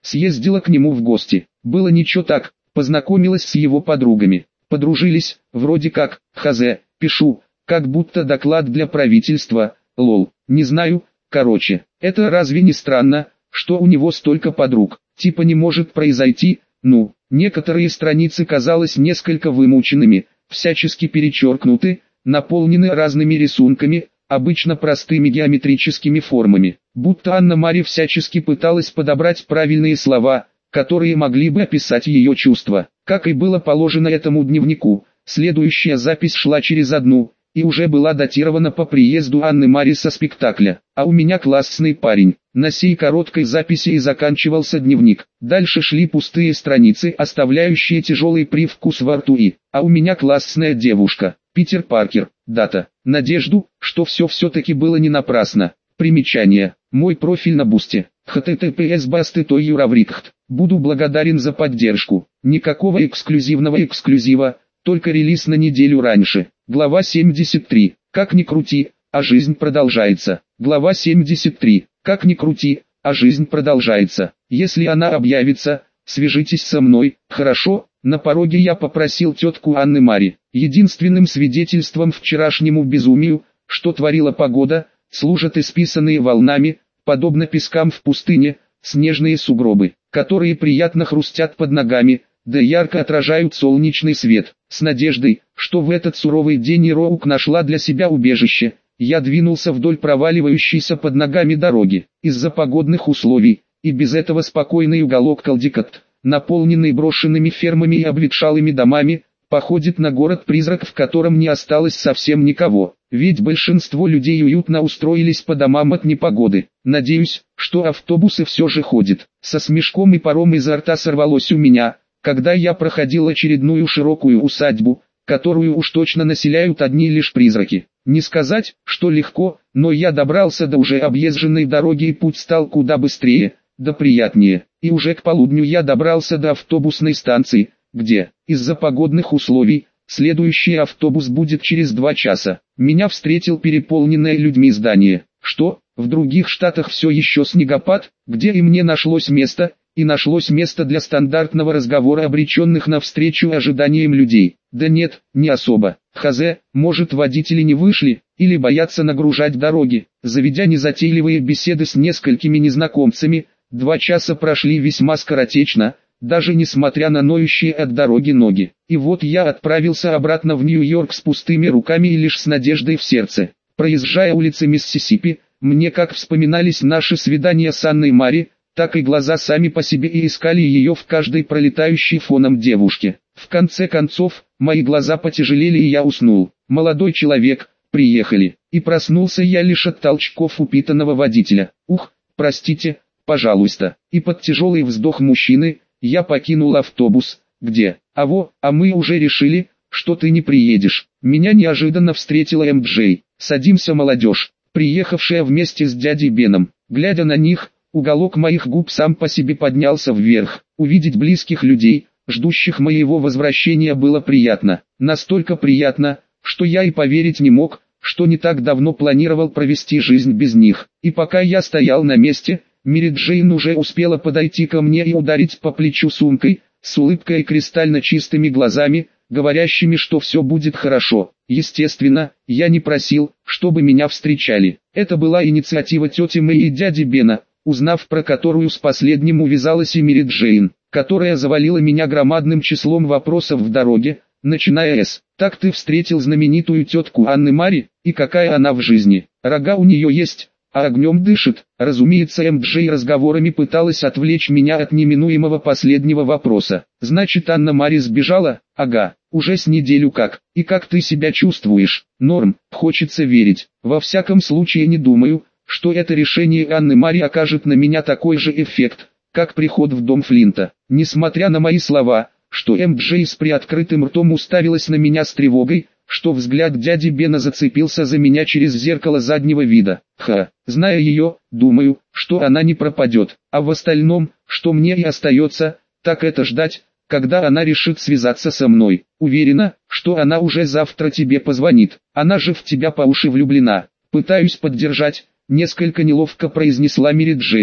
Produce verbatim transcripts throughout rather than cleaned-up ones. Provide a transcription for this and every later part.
съездила к нему в гости. Было ничего так, познакомилась с его подругами. Подружились, вроде как, хз, пишу, как будто доклад для правительства, лол, не знаю, короче. Это разве не странно, что у него столько подруг, типа не может произойти, ну, некоторые страницы казалось несколько вымученными, всячески перечеркнуты, наполнены разными рисунками, обычно простыми геометрическими формами, будто Анна-Мария всячески пыталась подобрать правильные слова, которые могли бы описать ее чувства. Как и было положено этому дневнику, следующая запись шла через одну, и уже была датирована по приезду Анны-Марии со спектакля. А у меня классный парень. На сей короткой записи и заканчивался дневник. Дальше шли пустые страницы, оставляющие тяжелый привкус во рту и «А у меня классная девушка, Питер Паркер». Дата. Надежду, что все все-таки было не напрасно. Примечание. Мой профиль на Бусте. https басты той юраврикхт. Буду благодарен за поддержку. Никакого эксклюзивного эксклюзива, только релиз на неделю раньше. Глава семьдесят три. Как ни крути, а жизнь продолжается. Глава семьдесят три. Как ни крути, а жизнь продолжается. Если она объявится, свяжитесь со мной, хорошо? На пороге я попросил тетку Анны-Мари. Единственным свидетельством вчерашнему безумию, что творила погода, служат исписанные волнами, подобно пескам в пустыне, снежные сугробы, которые приятно хрустят под ногами, да ярко отражают солнечный свет. С надеждой, что в этот суровый день Ироук нашла для себя убежище, я двинулся вдоль проваливающейся под ногами дороги. Из-за погодных условий, и без этого спокойный уголок Калдикат, наполненный брошенными фермами и обветшалыми домами, походит на город-призрак, в котором не осталось совсем никого. Ведь большинство людей уютно устроились по домам от непогоды. Надеюсь, что автобусы все же ходят. Со смешком и паром изо рта сорвалось у меня, когда я проходил очередную широкую усадьбу, которую уж точно населяют одни лишь призраки. Не сказать, что легко, но я добрался до уже объезженной дороги и путь стал куда быстрее, да приятнее. И уже к полудню я добрался до автобусной станции, где, из-за погодных условий, следующий автобус будет через два часа. Меня встретил переполненное людьми здание. Что, в других штатах все еще снегопад, где и мне нашлось место, и нашлось место для стандартного разговора обреченных навстречу ожиданиям людей. Да нет, не особо. Хз, может водители не вышли, или боятся нагружать дороги. Заведя незатейливые беседы с несколькими незнакомцами, два часа прошли весьма скоротечно, даже несмотря на ноющие от дороги ноги. И вот я отправился обратно в Нью-Йорк с пустыми руками и лишь с надеждой в сердце. Проезжая улицы Миссисипи, мне как вспоминались наши свидания с Анной-Мари, так и глаза сами по себе и искали ее в каждой пролетающей фоном девушке. В конце концов, мои глаза потяжелели и я уснул. Молодой человек, приехали. И проснулся я лишь от толчков упитанного водителя. Ух, простите, пожалуйста. И под тяжелый вздох мужчины, я покинул автобус. Где? А во, а мы уже решили, что ты не приедешь. Меня неожиданно встретила эм джей. Садимся, молодежь, приехавшая вместе с дядей Беном. Глядя на них, уголок моих губ сам по себе поднялся вверх. Увидеть близких людей, ждущих моего возвращения, было приятно. Настолько приятно, что я и поверить не мог, что не так давно планировал провести жизнь без них. И пока я стоял на месте, Мэри Джейн уже успела подойти ко мне и ударить по плечу сумкой, с улыбкой и кристально чистыми глазами, говорящими, что все будет хорошо. Естественно, я не просил, чтобы меня встречали. Это была инициатива тети Мэй и дяди Бена, узнав про которую с последним увязалась и Мэри Джейн, которая завалила меня громадным числом вопросов в дороге, начиная с «Так ты встретил знаменитую тетку Анны-Мари, и какая она в жизни? Рога у нее есть, а огнем дышит». Разумеется, эм джей разговорами пыталась отвлечь меня от неминуемого последнего вопроса. «Значит, Анна-Мари сбежала? Ага, уже с неделю как. И как ты себя чувствуешь?» «Норм, хочется верить. Во всяком случае не думаю, что это решение Анны-Мари окажет на меня такой же эффект, как приход в дом Флинта». Несмотря на мои слова, что эм джей с приоткрытым ртом уставилась на меня с тревогой, что взгляд дяди Бена зацепился за меня через зеркало заднего вида. Ха, зная ее, думаю, что она не пропадет. А в остальном, что мне и остается, так это ждать, когда она решит связаться со мной. Уверена, что она уже завтра тебе позвонит. Она же в тебя по уши влюблена. Пытаюсь поддержать, несколько неловко произнесла Мэри Джейн.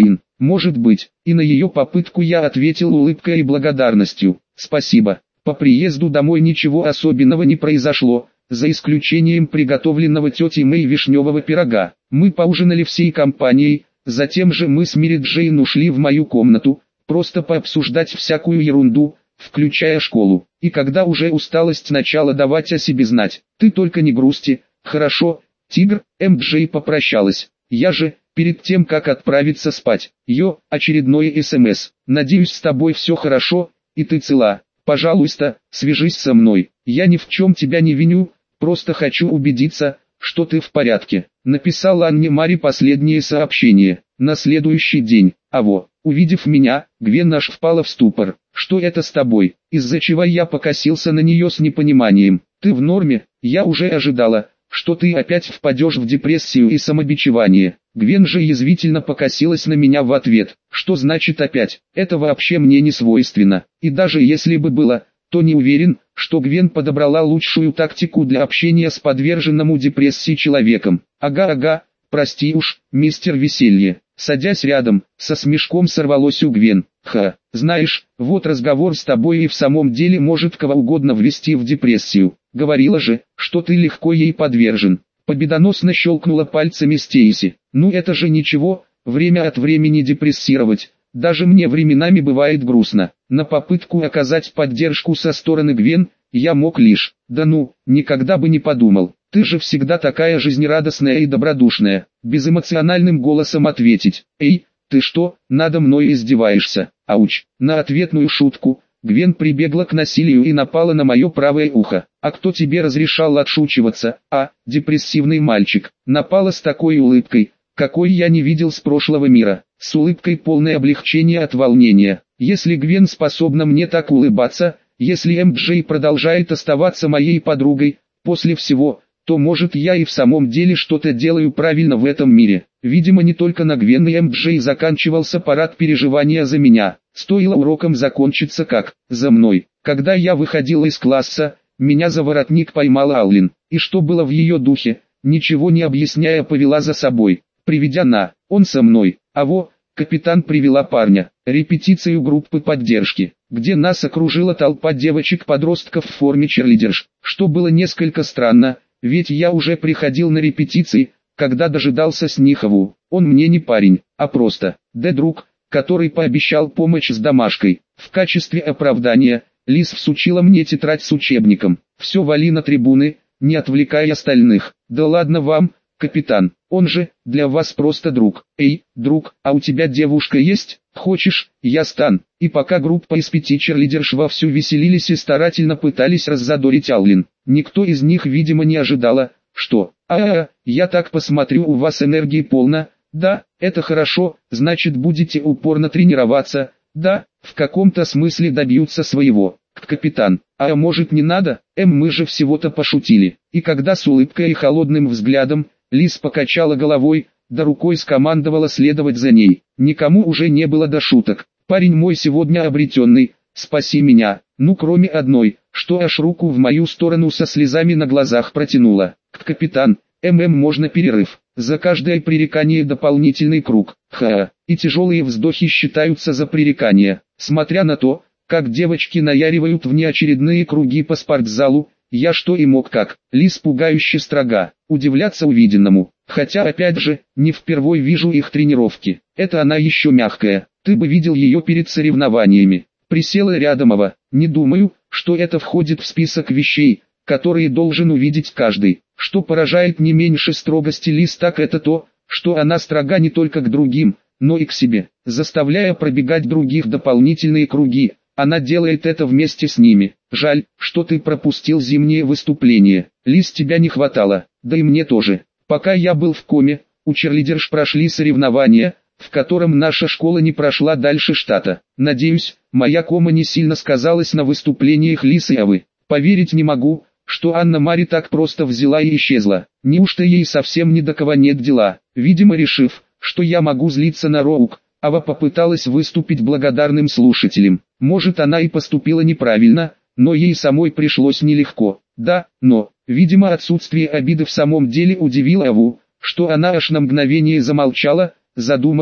может быть. И на ее попытку я ответил улыбкой и благодарностью. Спасибо. По приезду домой ничего особенного не произошло, за исключением приготовленного тетей Мэй вишневого пирога. Мы поужинали всей компанией, затем же мы с Мэри Джейн ушли в мою комнату, просто пообсуждать всякую ерунду, включая школу. И когда уже усталость начала давать о себе знать: «Ты только не грусти, хорошо, тигр», эм джей попрощалась. Я же, перед тем как отправиться спать, ее очередное СМС: «Надеюсь, с тобой все хорошо, и ты цела. Пожалуйста, свяжись со мной. Я ни в чем тебя не виню, просто хочу убедиться, что ты в порядке». Написала Анне Мари последнее сообщение. На следующий день, аво, увидев меня, Гвен аж впала в ступор. «Что это с тобой?» Из-за чего я покосился на нее с непониманием. «Ты в норме? Я уже ожидала, что ты опять впадешь в депрессию и самобичевание». Гвен же язвительно покосилась на меня в ответ. «Что значит опять? Это вообще мне не свойственно. И даже если бы было, то не уверен, что Гвен подобрала лучшую тактику для общения с подверженному депрессии человеком». «Ага-ага, прости уж, мистер Веселье». Садясь рядом, со смешком сорвалось у Гвен. «Ха, знаешь, вот разговор с тобой и в самом деле может кого угодно ввести в депрессию. Говорила же, что ты легко ей подвержен». Победоносно щелкнула пальцами Стейси. «Ну это же ничего, время от времени депрессировать. Даже мне временами бывает грустно». На попытку оказать поддержку со стороны Гвен, я мог лишь: «Да ну, никогда бы не подумал. Ты же всегда такая жизнерадостная и добродушная», безэмоциональным голосом ответить. «Эй, ты что, надо мной издеваешься?» Ауч. На ответную шутку Гвен прибегла к насилию и напала на мое правое ухо. «А кто тебе разрешал отшучиваться, а, депрессивный мальчик?» Напала с такой улыбкой, какой я не видел с прошлого мира, с улыбкой полной облегчения от волнения. Если Гвен способна мне так улыбаться, если эм джей продолжает оставаться моей подругой, после всего, то может я и в самом деле что-то делаю правильно в этом мире. Видимо, не только на Гвен и эм джей заканчивался парад переживания за меня. Стоило уроком закончиться как, за мной. Когда я выходил из класса, меня за воротник поймала Аллен, и что было в ее духе, ничего не объясняя повела за собой, приведя на «он со мной». А во, капитан привела парня, репетицию группы поддержки, где нас окружила толпа девочек-подростков в форме черлидерш, что было несколько странно, ведь я уже приходил на репетиции, когда дожидался Снихову. Он мне не парень, а просто Д-друг, который пообещал помощь с домашкой. В качестве оправдания, Лиз всучила мне тетрадь с учебником. «Все, вали на трибуны, не отвлекай остальных». «Да ладно вам, капитан, он же, для вас просто друг». «Эй, друг, а у тебя девушка есть? Хочешь, я стан». И пока группа из пяти черлидерш вовсю веселились и старательно пытались раззадорить Аллен, никто из них, видимо, не ожидала, что «А-а-а, я так посмотрю, у вас энергии полно». «Да, это хорошо, значит будете упорно тренироваться». «Да, в каком-то смысле добьются своего». «Капитан, а может не надо? Эм, мы же всего-то пошутили». И когда с улыбкой и холодным взглядом, Лиз покачала головой, да рукой скомандовала следовать за ней. Никому уже не было до шуток. «Парень мой сегодня обретенный, спаси меня». Ну кроме одной, что аж руку в мою сторону со слезами на глазах протянула. «Капитан, ММ можно перерыв. За каждое пререкание дополнительный круг». Ха, и тяжелые вздохи считаются за пререкания. Смотря на то, как девочки наяривают внеочередные круги по спортзалу, я что и мог как. Лиз пугающе строга, удивляться увиденному. Хотя опять же, не впервой вижу их тренировки. Это она еще мягкая, ты бы видел ее перед соревнованиями. Присела рядом, ава. Не думаю, что это входит в список вещей, которые должен увидеть каждый. Что поражает не меньше строгости Лиз, так это то, что она строга не только к другим, но и к себе, заставляя пробегать других дополнительные круги. Она делает это вместе с ними. Жаль, что ты пропустил зимнее выступление. Лиз, тебя не хватало, да и мне тоже. Пока я был в коме, у черлидерш прошли соревнования, в котором наша школа не прошла дальше штата. Надеюсь, моя кома не сильно сказалась на выступлениях Лиз и Авы. Поверить не могу, что Анна Мари так просто взяла и исчезла. Неужто ей совсем ни до кого нет дела? Видимо, решив, что я могу злиться на Роук, Ава попыталась выступить благодарным слушателем. Может, она и поступила неправильно, но ей самой пришлось нелегко. Да, но, видимо, отсутствие обиды в самом деле удивило Аву, что она аж на мгновение замолчала, задумавшись,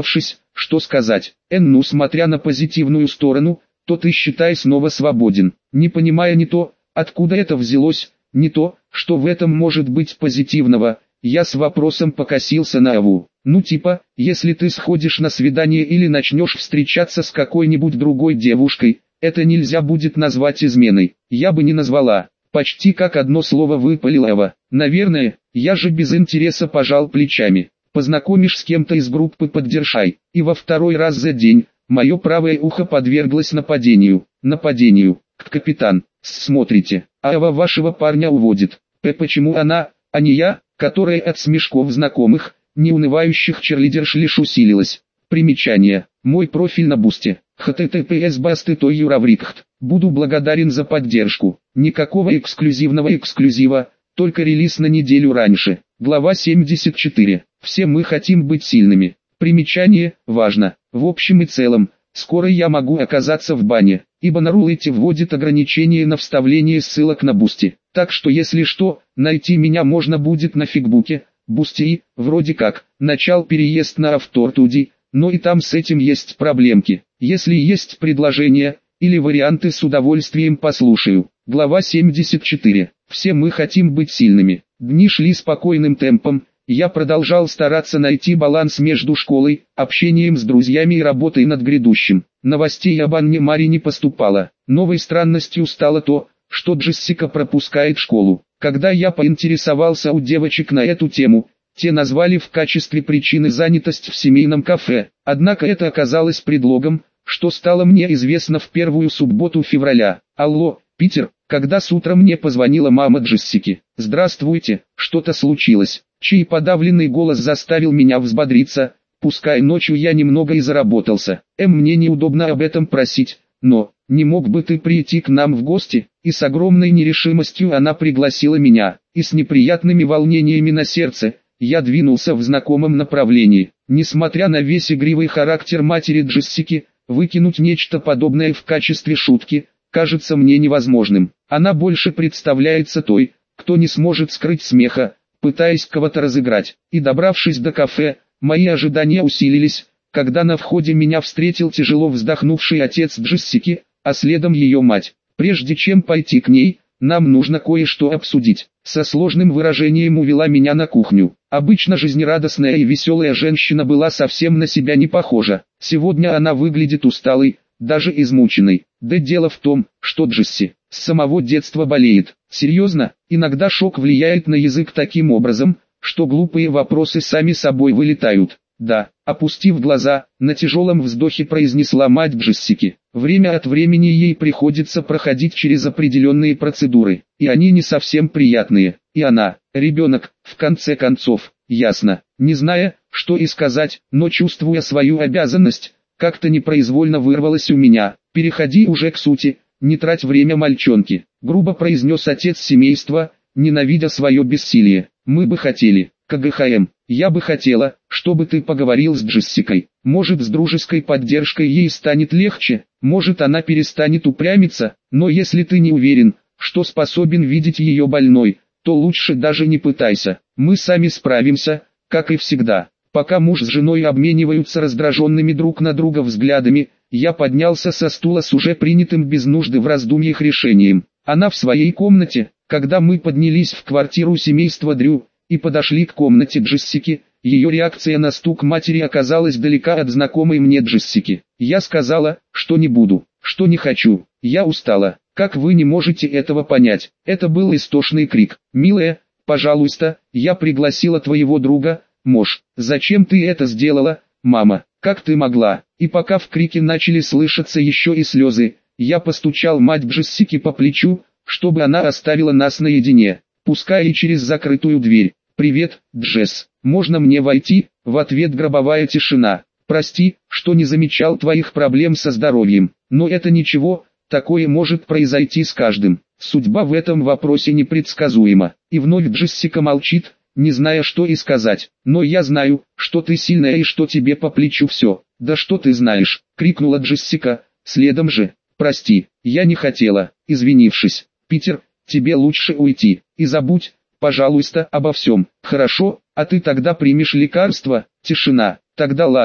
что сказать. Эн, ну смотря на позитивную сторону, то ты считай снова свободен. Не понимая ни то, откуда это взялось, не то, что в этом может быть позитивного, я с вопросом покосился на Аву. Ну типа, если ты сходишь на свидание или начнешь встречаться с какой-нибудь другой девушкой, это нельзя будет назвать изменой. Я бы не назвала. Почти как одно слово выпалила Ава. Наверное, я же без интереса пожал плечами. Познакомишь с кем-то из группы поддержай. И во второй раз за день, мое правое ухо подверглось нападению. Нападению. Капитан, смотрите, Ава вашего парня уводит. П. Почему она, а не я, которая от смешков знакомых, неунывающих черлидерш лишь усилилась. Примечание. Мой профиль на Бусте. https басты той юраврикхт. Буду благодарен за поддержку. Никакого эксклюзивного эксклюзива, только релиз на неделю раньше. Глава семьдесят четыре. Все мы хотим быть сильными. Примечание. Важно. В общем и целом, скоро я могу оказаться в бане, ибо на рулете вводит ограничение на вставление ссылок на Бусти. Так что если что, найти меня можно будет на фигбуке, Бусти и, вроде как, начал переезд на Автортуди, но и там с этим есть проблемки. Если есть предложения или варианты, с удовольствием послушаю. Глава семьдесят четыре. Все мы хотим быть сильными. Дни шли спокойным темпом, я продолжал стараться найти баланс между школой, общением с друзьями и работой над грядущим. Новостей об Анне Мари не поступало. Новой странностью стало то, что Джессика пропускает школу. Когда я поинтересовался у девочек на эту тему, те назвали в качестве причины занятость в семейном кафе. Однако это оказалось предлогом, что стало мне известно в первую субботу февраля. Алло, Питер, когда с утра мне позвонила мама Джессики. Здравствуйте, что-то случилось. Чей подавленный голос заставил меня взбодриться, пускай ночью я немного и заработался. Эм, мне неудобно об этом просить, но, не мог бы ты прийти к нам в гости? И с огромной нерешимостью она пригласила меня, и с неприятными волнениями на сердце, я двинулся в знакомом направлении. Несмотря на весь игривый характер матери Джессики, выкинуть нечто подобное в качестве шутки, кажется мне невозможным. Она больше представляется той, кто не сможет скрыть смеха, пытаясь кого-то разыграть. И добравшись до кафе, мои ожидания усилились, когда на входе меня встретил тяжело вздохнувший отец Джессики, а следом ее мать. Прежде чем пойти к ней, нам нужно кое-что обсудить. Со сложным выражением увела меня на кухню. Обычно жизнерадостная и веселая женщина была совсем на себя не похожа. Сегодня она выглядит усталой, даже измученной. Да дело в том, что Джесси с самого детства болеет. Серьезно, иногда шок влияет на язык таким образом, что глупые вопросы сами собой вылетают. Да, опустив глаза, на тяжелом вздохе произнесла мать Джессики. Время от времени ей приходится проходить через определенные процедуры, и они не совсем приятные. И она, ребенок, в конце концов, ясно. Не зная, что и сказать, но чувствуя свою обязанность, как-то непроизвольно вырвалось у меня. «Переходи уже к сути, не трать время мальчонки», — грубо произнес отец семейства, ненавидя свое бессилие. «Мы бы хотели, КГХМ, я бы хотела, чтобы ты поговорил с Джессикой. Может, с дружеской поддержкой ей станет легче, может, она перестанет упрямиться, но если ты не уверен, что способен видеть ее больной, то лучше даже не пытайся. Мы сами справимся, как и всегда». Пока муж с женой обмениваются раздраженными друг на друга взглядами, я поднялся со стула с уже принятым без нужды в раздумьях решением. Она в своей комнате. Когда мы поднялись в квартиру семейства Дрю и подошли к комнате Джессики, ее реакция на стук матери оказалась далека от знакомой мне Джессики. Я сказала, что не буду, что не хочу, я устала. Как вы не можете этого понять? Это был истошный крик. «Милая, пожалуйста, я пригласила твоего друга». «Мож, зачем ты это сделала, мама? Как ты могла?» И пока в крике начали слышаться еще и слезы, я постучал мать Джессики по плечу, чтобы она оставила нас наедине, пускай и через закрытую дверь. «Привет, Джесс, можно мне войти?» В ответ гробовая тишина. «Прости, что не замечал твоих проблем со здоровьем, но это ничего, такое может произойти с каждым. Судьба в этом вопросе непредсказуема». И вновь Джессика молчит, не зная, что и сказать. «Но я знаю, что ты сильная и что тебе по плечу все». «Да что ты знаешь?» — крикнула Джессика, следом же. «Прости, я не хотела», извинившись. «Питер, тебе лучше уйти, и забудь, пожалуйста, обо всем, хорошо? А ты тогда примешь лекарство?» Тишина. «Тогда ладно,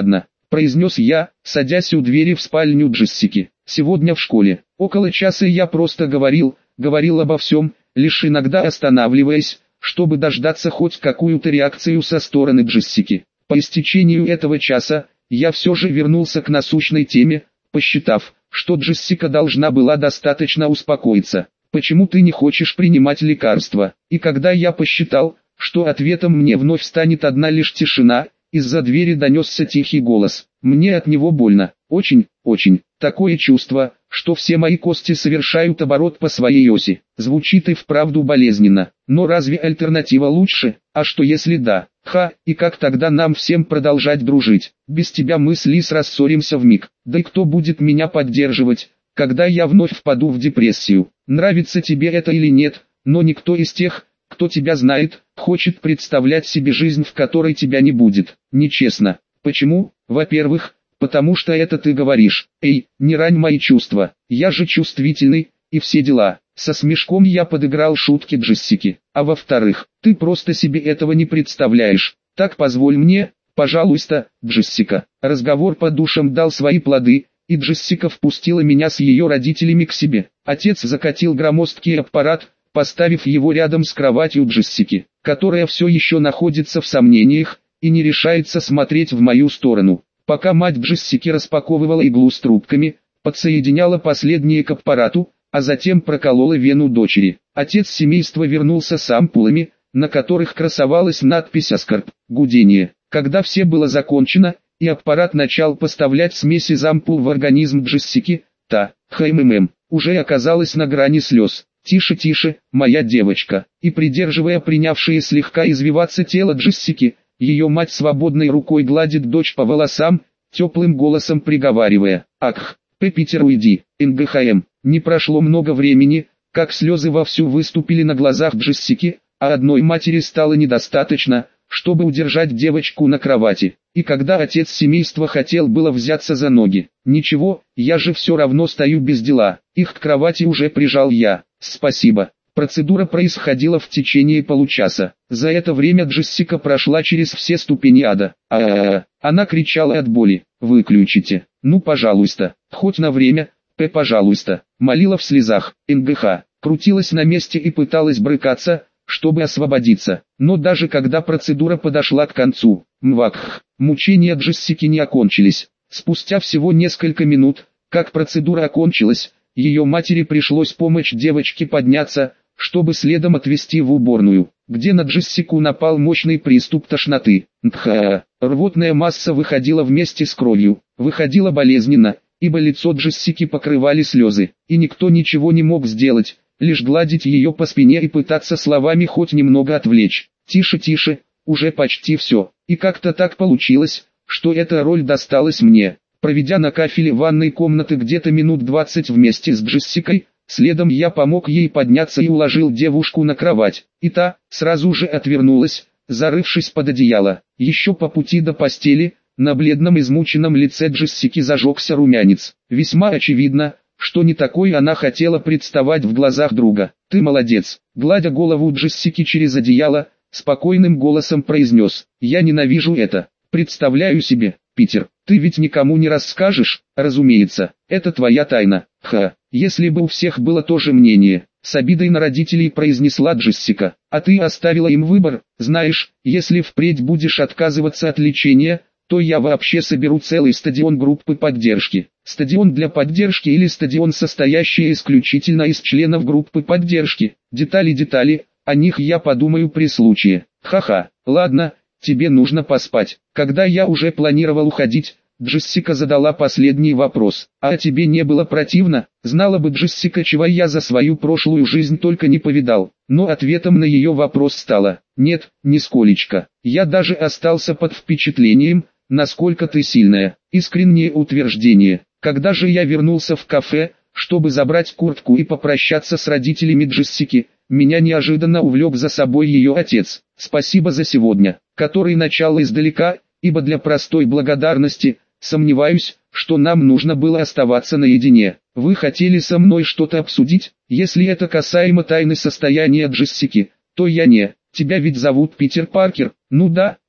произнес я, садясь у двери в спальню Джессики. Сегодня в школе. Около часа я просто говорил, говорил обо всем, лишь иногда останавливаясь, чтобы дождаться хоть какую-то реакцию со стороны Джессики. По истечению этого часа, я все же вернулся к насущной теме, посчитав, что Джессика должна была достаточно успокоиться. «Почему ты не хочешь принимать лекарства?» И когда я посчитал, что ответом мне вновь станет одна лишь тишина, из-за двери донесся тихий голос. Мне от него больно, очень, очень. Такое чувство, что все мои кости совершают оборот по своей оси. Звучит и вправду болезненно. Но разве альтернатива лучше? А что если да? Ха, и как тогда нам всем продолжать дружить? Без тебя мы с Лис рассоримся вмиг. Да и кто будет меня поддерживать, когда я вновь впаду в депрессию? Нравится тебе это или нет, но никто из тех, кто тебя знает, хочет представлять себе жизнь, в которой тебя не будет. Нечестно. Почему? Во-первых, потому что это ты говоришь. Эй, не рань мои чувства, я же чувствительный, и все дела. Со смешком я подыграл шутке Джессики. А во-вторых, ты просто себе этого не представляешь. Так позволь мне, пожалуйста, Джессика. Разговор по душам дал свои плоды, и Джессика впустила меня с ее родителями к себе. Отец закатил громоздкий аппарат, поставив его рядом с кроватью Джессики, которая все еще находится в сомнениях, и не решается смотреть в мою сторону. Пока мать Джессики распаковывала иглу с трубками, подсоединяла последние к аппарату, а затем проколола вену дочери. Отец семейства вернулся с ампулами, на которых красовалась надпись «Аскорб», гудение. Когда все было закончено, и аппарат начал поставлять смесь из ампул в организм Джессики, та, хмм, уже оказалась на грани слез. «Тише, тише, моя девочка», и придерживая принявшее слегка извиваться тело Джессики, ее мать свободной рукой гладит дочь по волосам, теплым голосом приговаривая: «Ах, П. Питер, уйди, эн гэ ха эм». Не прошло много времени, как слезы вовсю выступили на глазах Джессики, а одной матери стало недостаточно, чтобы удержать девочку на кровати. И когда отец семейства хотел было взяться за ноги: «Ничего, я же все равно стою без дела», их к кровати уже прижал я. «Спасибо». Процедура происходила в течение получаса. За это время Джессика прошла через все ступени ада. А-а-а, она кричала от боли. «Выключите, ну пожалуйста, хоть на время, П, пожалуйста», молила в слезах. эн гэ ха крутилась на месте и пыталась брыкаться, чтобы освободиться. Но даже когда процедура подошла к концу, мвакх, мучения Джессики не окончились. Спустя всего несколько минут, как процедура окончилась, ее матери пришлось помочь девочке подняться, чтобы следом отвезти в уборную, где на Джессику напал мощный приступ тошноты. Тха, рвотная масса выходила вместе с кровью, выходила болезненно, ибо лицо Джессики покрывали слезы, и никто ничего не мог сделать, лишь гладить ее по спине и пытаться словами хоть немного отвлечь. «Тише, тише, уже почти все». И как-то так получилось, что эта роль досталась мне. Проведя на кафеле ванной комнаты где-то минут двадцать вместе с Джессикой, следом я помог ей подняться и уложил девушку на кровать, и та сразу же отвернулась, зарывшись под одеяло. Еще по пути до постели, на бледном измученном лице Джессики зажегся румянец. Весьма очевидно, что не такой она хотела представать в глазах друга. «Ты молодец», гладя голову Джессики через одеяло, спокойным голосом произнес: «Я ненавижу это. Представляю себе, Питер, ты ведь никому не расскажешь?» «Разумеется, это твоя тайна». «Ха, если бы у всех было то же мнение», с обидой на родителей произнесла Джессика. «А ты оставила им выбор. Знаешь, если впредь будешь отказываться от лечения, то я вообще соберу целый стадион группы поддержки». «Стадион для поддержки или стадион, состоящий исключительно из членов группы поддержки?» «Детали, детали, о них я подумаю при случае». «Ха-ха, ладно, тебе нужно поспать». Когда я уже планировал уходить, Джессика задала последний вопрос: «А тебе не было противно?» Знала бы Джессика, чего я за свою прошлую жизнь только не повидал. Но ответом на ее вопрос стало: «Нет, нисколечко. Я даже остался под впечатлением, насколько ты сильная». Искреннее утверждение. Когда же я вернулся в кафе, чтобы забрать куртку и попрощаться с родителями Джессики, меня неожиданно увлек за собой ее отец. «Спасибо за сегодня», который начал издалека, ибо для простой благодарности, сомневаюсь, что нам нужно было оставаться наедине. «Вы хотели со мной что-то обсудить? Если это касаемо тайны состояния Джессики, то я не. Тебя ведь зовут Питер Паркер?» «Ну да,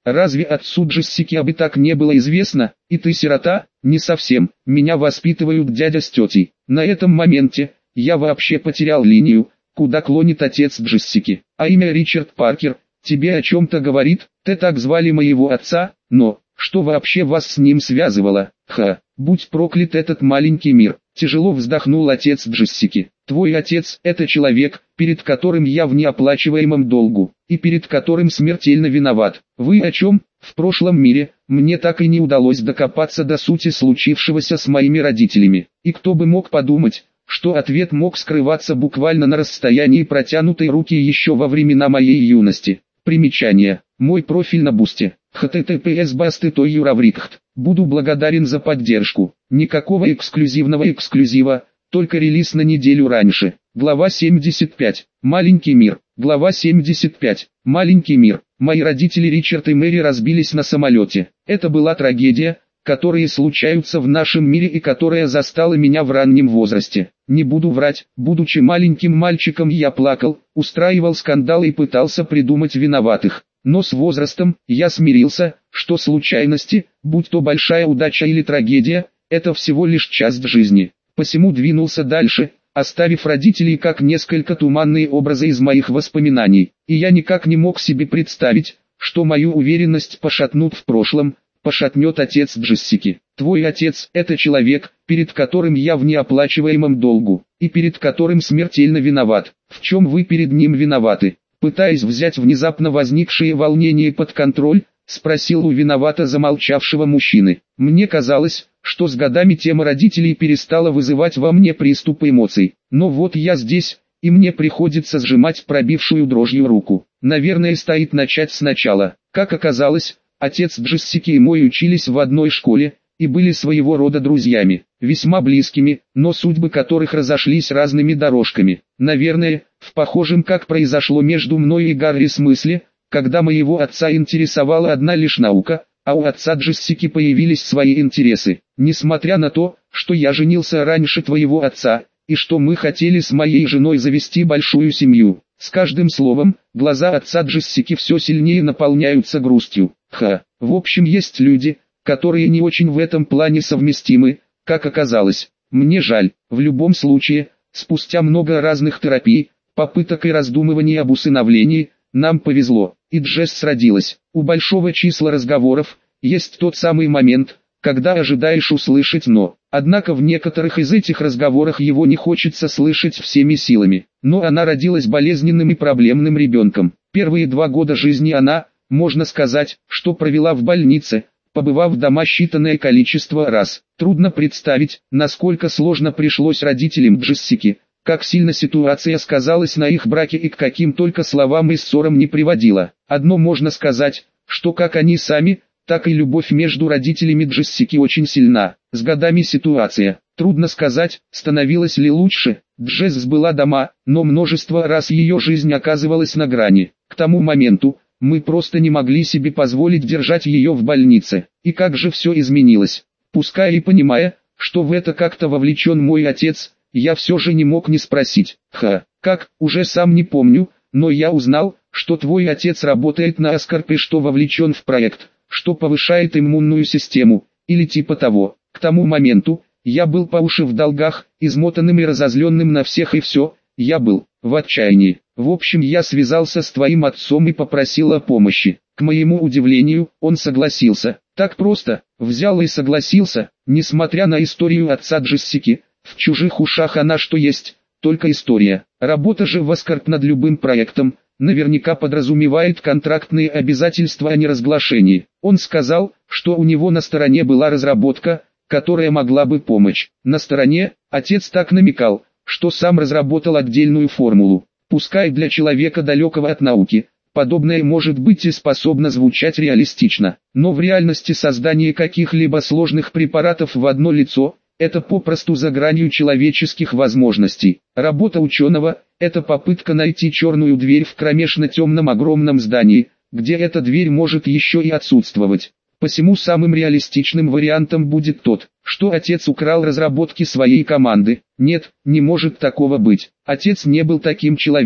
Разве отцу Джессики об и так не было известно? И ты сирота? Не совсем. Меня воспитывают дядя с тетей. На этом моменте я вообще потерял линию, куда клонит отец Джессики. А имя Ричард Паркер тебе о чем-то говорит? Ты так звали моего отца, но что вообще вас с ним связывало? Ха, будь проклят этот маленький мир. Тяжело вздохнул отец Джессики. Твой отец – это человек, перед которым я в неоплачиваемом долгу, и перед которым смертельно виноват. Вы о чем? В прошлом мире мне так и не удалось докопаться до сути случившегося с моими родителями. И кто бы мог подумать, что ответ мог скрываться буквально на расстоянии протянутой руки еще во времена моей юности. Примечание. Мой профиль на Бусти. эйч ти ти пи эс басты точка юраврикхт. Буду благодарен за поддержку. Никакого эксклюзивного эксклюзива, только релиз на неделю раньше. Глава семьдесят пять. Маленький мир. Глава семьдесят пять. Маленький мир. Мои родители Ричард и Мэри разбились на самолете. Это была трагедия, которые случаются в нашем мире и которая застала меня в раннем возрасте. Не буду врать, будучи маленьким мальчиком я плакал, устраивал скандал и пытался придумать виноватых. Но с возрастом я смирился, что случайности, будь то большая удача или трагедия, это всего лишь часть жизни. Посему двинулся дальше, оставив родителей как несколько туманные образы из моих воспоминаний. И я никак не мог себе представить, что мою уверенность пошатнут в прошлом, пошатнет отец Джессики. Твой отец – это человек, перед которым я в неоплачиваемом долгу, и перед которым смертельно виноват. В чем вы перед ним виноваты? Пытаясь взять внезапно возникшее волнение под контроль, спросил у виновато замолчавшего мужчины. Мне казалось, что с годами тема родителей перестала вызывать во мне приступы эмоций. Но вот я здесь, и мне приходится сжимать пробившую дрожью руку. Наверное, стоит начать сначала. Как оказалось, отец Джессики и мой учились в одной школе, и были своего рода друзьями, весьма близкими, но судьбы которых разошлись разными дорожками. Наверное, в похожем, как произошло между мной и Гарри смысле, когда моего отца интересовала одна лишь наука, а у отца Джессики появились свои интересы. Несмотря на то, что я женился раньше твоего отца, и что мы хотели с моей женой завести большую семью, с каждым словом, глаза отца Джессики все сильнее наполняются грустью. Ха, в общем есть люди, которые не очень в этом плане совместимы, как оказалось. Мне жаль, в любом случае, спустя много разных терапий, попыток и раздумываний об усыновлении, нам повезло, и Джесс родилась. У большого числа разговоров, есть тот самый момент, когда ожидаешь услышать «но». Однако в некоторых из этих разговоров его не хочется слышать всеми силами. Но она родилась болезненным и проблемным ребенком. Первые два года жизни она, можно сказать, что провела в больнице, побывав дома считанное количество раз. Трудно представить, насколько сложно пришлось родителям Джессики, как сильно ситуация сказалась на их браке и к каким только словам и ссорам не приводила. Одно можно сказать, что как они сами, так и любовь между родителями Джессики очень сильна. С годами ситуация, трудно сказать, становилась ли лучше. Джесс была дома, но множество раз ее жизнь оказывалась на грани. К тому моменту, мы просто не могли себе позволить держать ее в больнице. И как же все изменилось. Пускай и понимая, что в это как-то вовлечен мой отец, я все же не мог не спросить. Ха, как, уже сам не помню, но я узнал, что твой отец работает на Аскорб и что вовлечен в проект, что повышает иммунную систему, или типа того. К тому моменту, я был по уши в долгах, измотанным и разозленным на всех и все, я был в отчаянии. В общем, я связался с твоим отцом и попросил о помощи. К моему удивлению, он согласился. Так просто, взял и согласился, несмотря на историю отца Джессики. В чужих ушах она что есть, только история. Работа же в Аскорб над любым проектом, наверняка подразумевает контрактные обязательства о неразглашении. Он сказал, что у него на стороне была разработка, которая могла бы помочь. На стороне, отец так намекал, что сам разработал отдельную формулу. Пускай для человека далекого от науки, подобное может быть и способно звучать реалистично, но в реальности создание каких-либо сложных препаратов в одно лицо – это попросту за гранью человеческих возможностей. Работа ученого – это попытка найти черную дверь в кромешно темном огромном здании, где эта дверь может еще и отсутствовать. Посему самым реалистичным вариантом будет тот, что отец украл разработки своей команды. Нет, не может такого быть. Отец не был таким человеком.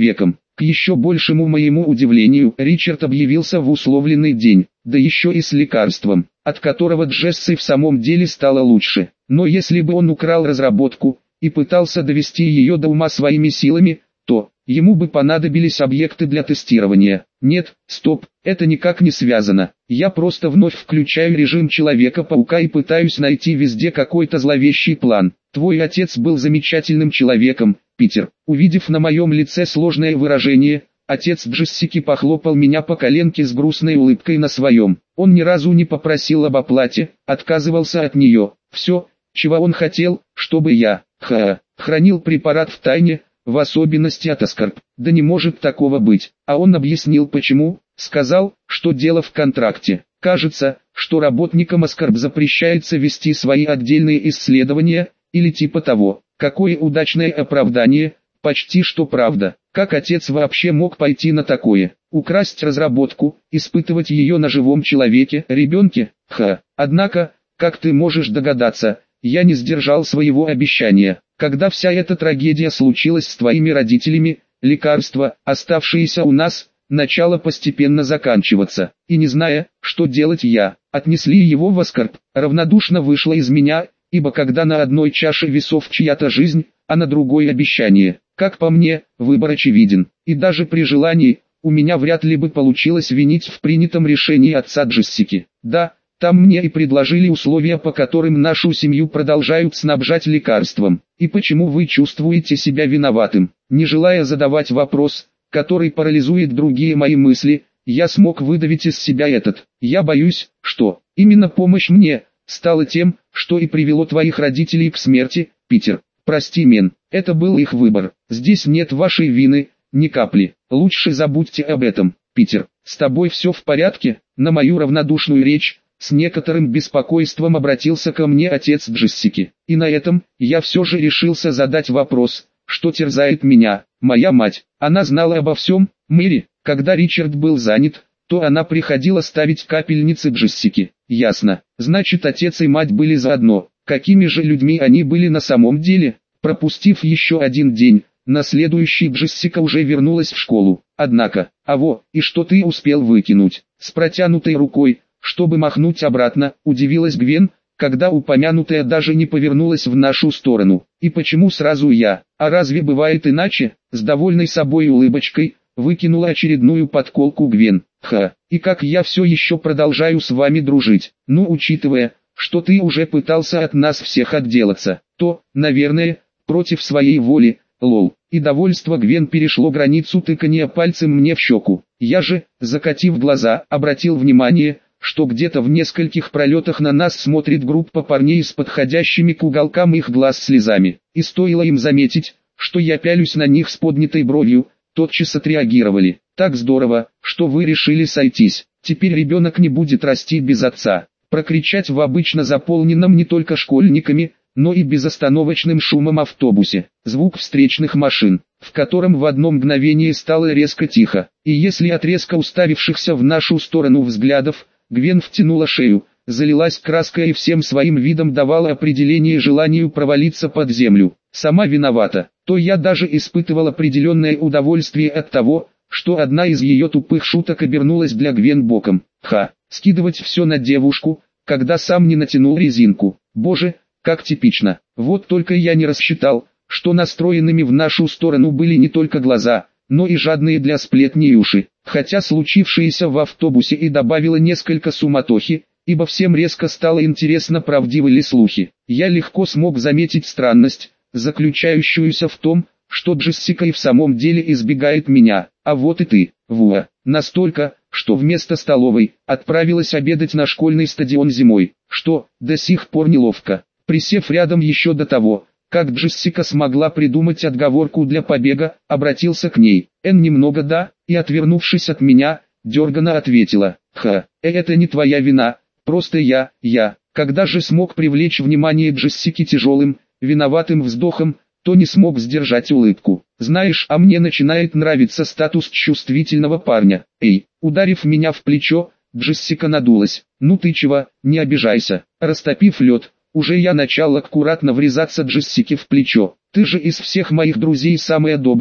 К еще большему моему удивлению, Ричард объявился в условленный день, да еще и с лекарством, от которого Джесси в самом деле стало лучше. Но если бы он украл разработку и пытался довести ее до ума своими силами, то ему бы понадобились объекты для тестирования. Нет, стоп, это никак не связано. Я просто вновь включаю режим Человека-паука и пытаюсь найти везде какой-то зловещий план. Твой отец был замечательным человеком, Питер. Увидев на моем лице сложное выражение, отец Джессики похлопал меня по коленке с грустной улыбкой на своем. Он ни разу не попросил об оплате, отказывался от нее. Все, чего он хотел, чтобы я, ха, хранил препарат в тайне, в особенности от Аскорб. Да не может такого быть. А он объяснил почему, сказал, что дело в контракте. Кажется, что работникам Аскорб запрещается вести свои отдельные исследования, или типа того. Какое удачное оправдание, почти что правда. Как отец вообще мог пойти на такое? Украсть разработку, испытывать ее на живом человеке, ребенке? Ха. Однако, как ты можешь догадаться, я не сдержал своего обещания. Когда вся эта трагедия случилась с твоими родителями, лекарство, оставшееся у нас, начало постепенно заканчиваться. И не зная, что делать, я, отнесли его в Аскорб. Равнодушно вышло из меня, ибо когда на одной чаше весов чья-то жизнь, а на другой обещание, как по мне, выбор очевиден. И даже при желании, у меня вряд ли бы получилось винить в принятом решении отца Джессики. Да, там мне и предложили условия, по которым нашу семью продолжают снабжать лекарством. И почему вы чувствуете себя виноватым? Не желая задавать вопрос, который парализует другие мои мысли, я смог выдавить из себя этот. Я боюсь, что именно помощь мне стало тем, что и привело твоих родителей к смерти, Питер. Прости, мен, это был их выбор. Здесь нет вашей вины, ни капли. Лучше забудьте об этом, Питер. С тобой все в порядке? На мою равнодушную речь, с некоторым беспокойством обратился ко мне отец Джессики. И на этом, я все же решился задать вопрос, что терзает меня. Моя мать, она знала обо всем, Мэри, когда Ричард был занят, то она приходила ставить капельницы Джессики. Ясно, значит отец и мать были заодно. Какими же людьми они были на самом деле? Пропустив еще один день, на следующий Джессика уже вернулась в школу. Однако, аво, и что ты успел выкинуть? С протянутой рукой, чтобы махнуть обратно, удивилась Гвен, когда упомянутая даже не повернулась в нашу сторону. И почему сразу я? А разве бывает иначе? С довольной собой улыбочкой, выкинула очередную подколку Гвен. Ха, и как я все еще продолжаю с вами дружить. Ну, учитывая, что ты уже пытался от нас всех отделаться, то, наверное, против своей воли, лол. И довольство Гвен перешло границу тыкания пальцем мне в щеку. Я же, закатив глаза, обратил внимание, что где-то в нескольких пролетах на нас смотрит группа парней с подходящими к уголкам их глаз слезами. И стоило им заметить, что я пялюсь на них с поднятой бровью, тотчас отреагировали. Так здорово, что вы решили сойтись. Теперь ребенок не будет расти без отца. Прокричать в обычно заполненном не только школьниками, но и безостановочным шумом автобусе. Звук встречных машин, в котором в одно мгновение стало резко тихо. И если от резко уставившихся в нашу сторону взглядов, Гвен втянула шею, залилась краской и всем своим видом давала определение желанию провалиться под землю. Сама виновата, то я даже испытывал определенное удовольствие от того, что одна из ее тупых шуток обернулась для Гвен боком. Ха, скидывать все на девушку, когда сам не натянул резинку. Боже, как типично. Вот только я не рассчитал, что настроенными в нашу сторону были не только глаза, но и жадные для сплетни уши. Хотя случившееся в автобусе и добавило несколько суматохи, ибо всем резко стало интересно, правдивы ли слухи. Я легко смог заметить странность, заключающуюся в том, что Джессика и в самом деле избегает меня, а вот и ты, Вуа, настолько, что вместо столовой, отправилась обедать на школьный стадион зимой, что, до сих пор неловко. Присев рядом еще до того, как Джессика смогла придумать отговорку для побега, обратился к ней. Эн немного да, и отвернувшись от меня, дерганно ответила. Ха, э, это не твоя вина, просто я, я, когда же смог привлечь внимание Джессики тяжелым, виноватым вздохом, то не смог сдержать улыбку. Знаешь, а мне начинает нравиться статус чувствительного парня. Эй, ударив меня в плечо, Джессика надулась. Ну ты чего, не обижайся. Растопив лед, уже я начал аккуратно врезаться Джессике в плечо. Ты же из всех моих друзей самая добрая,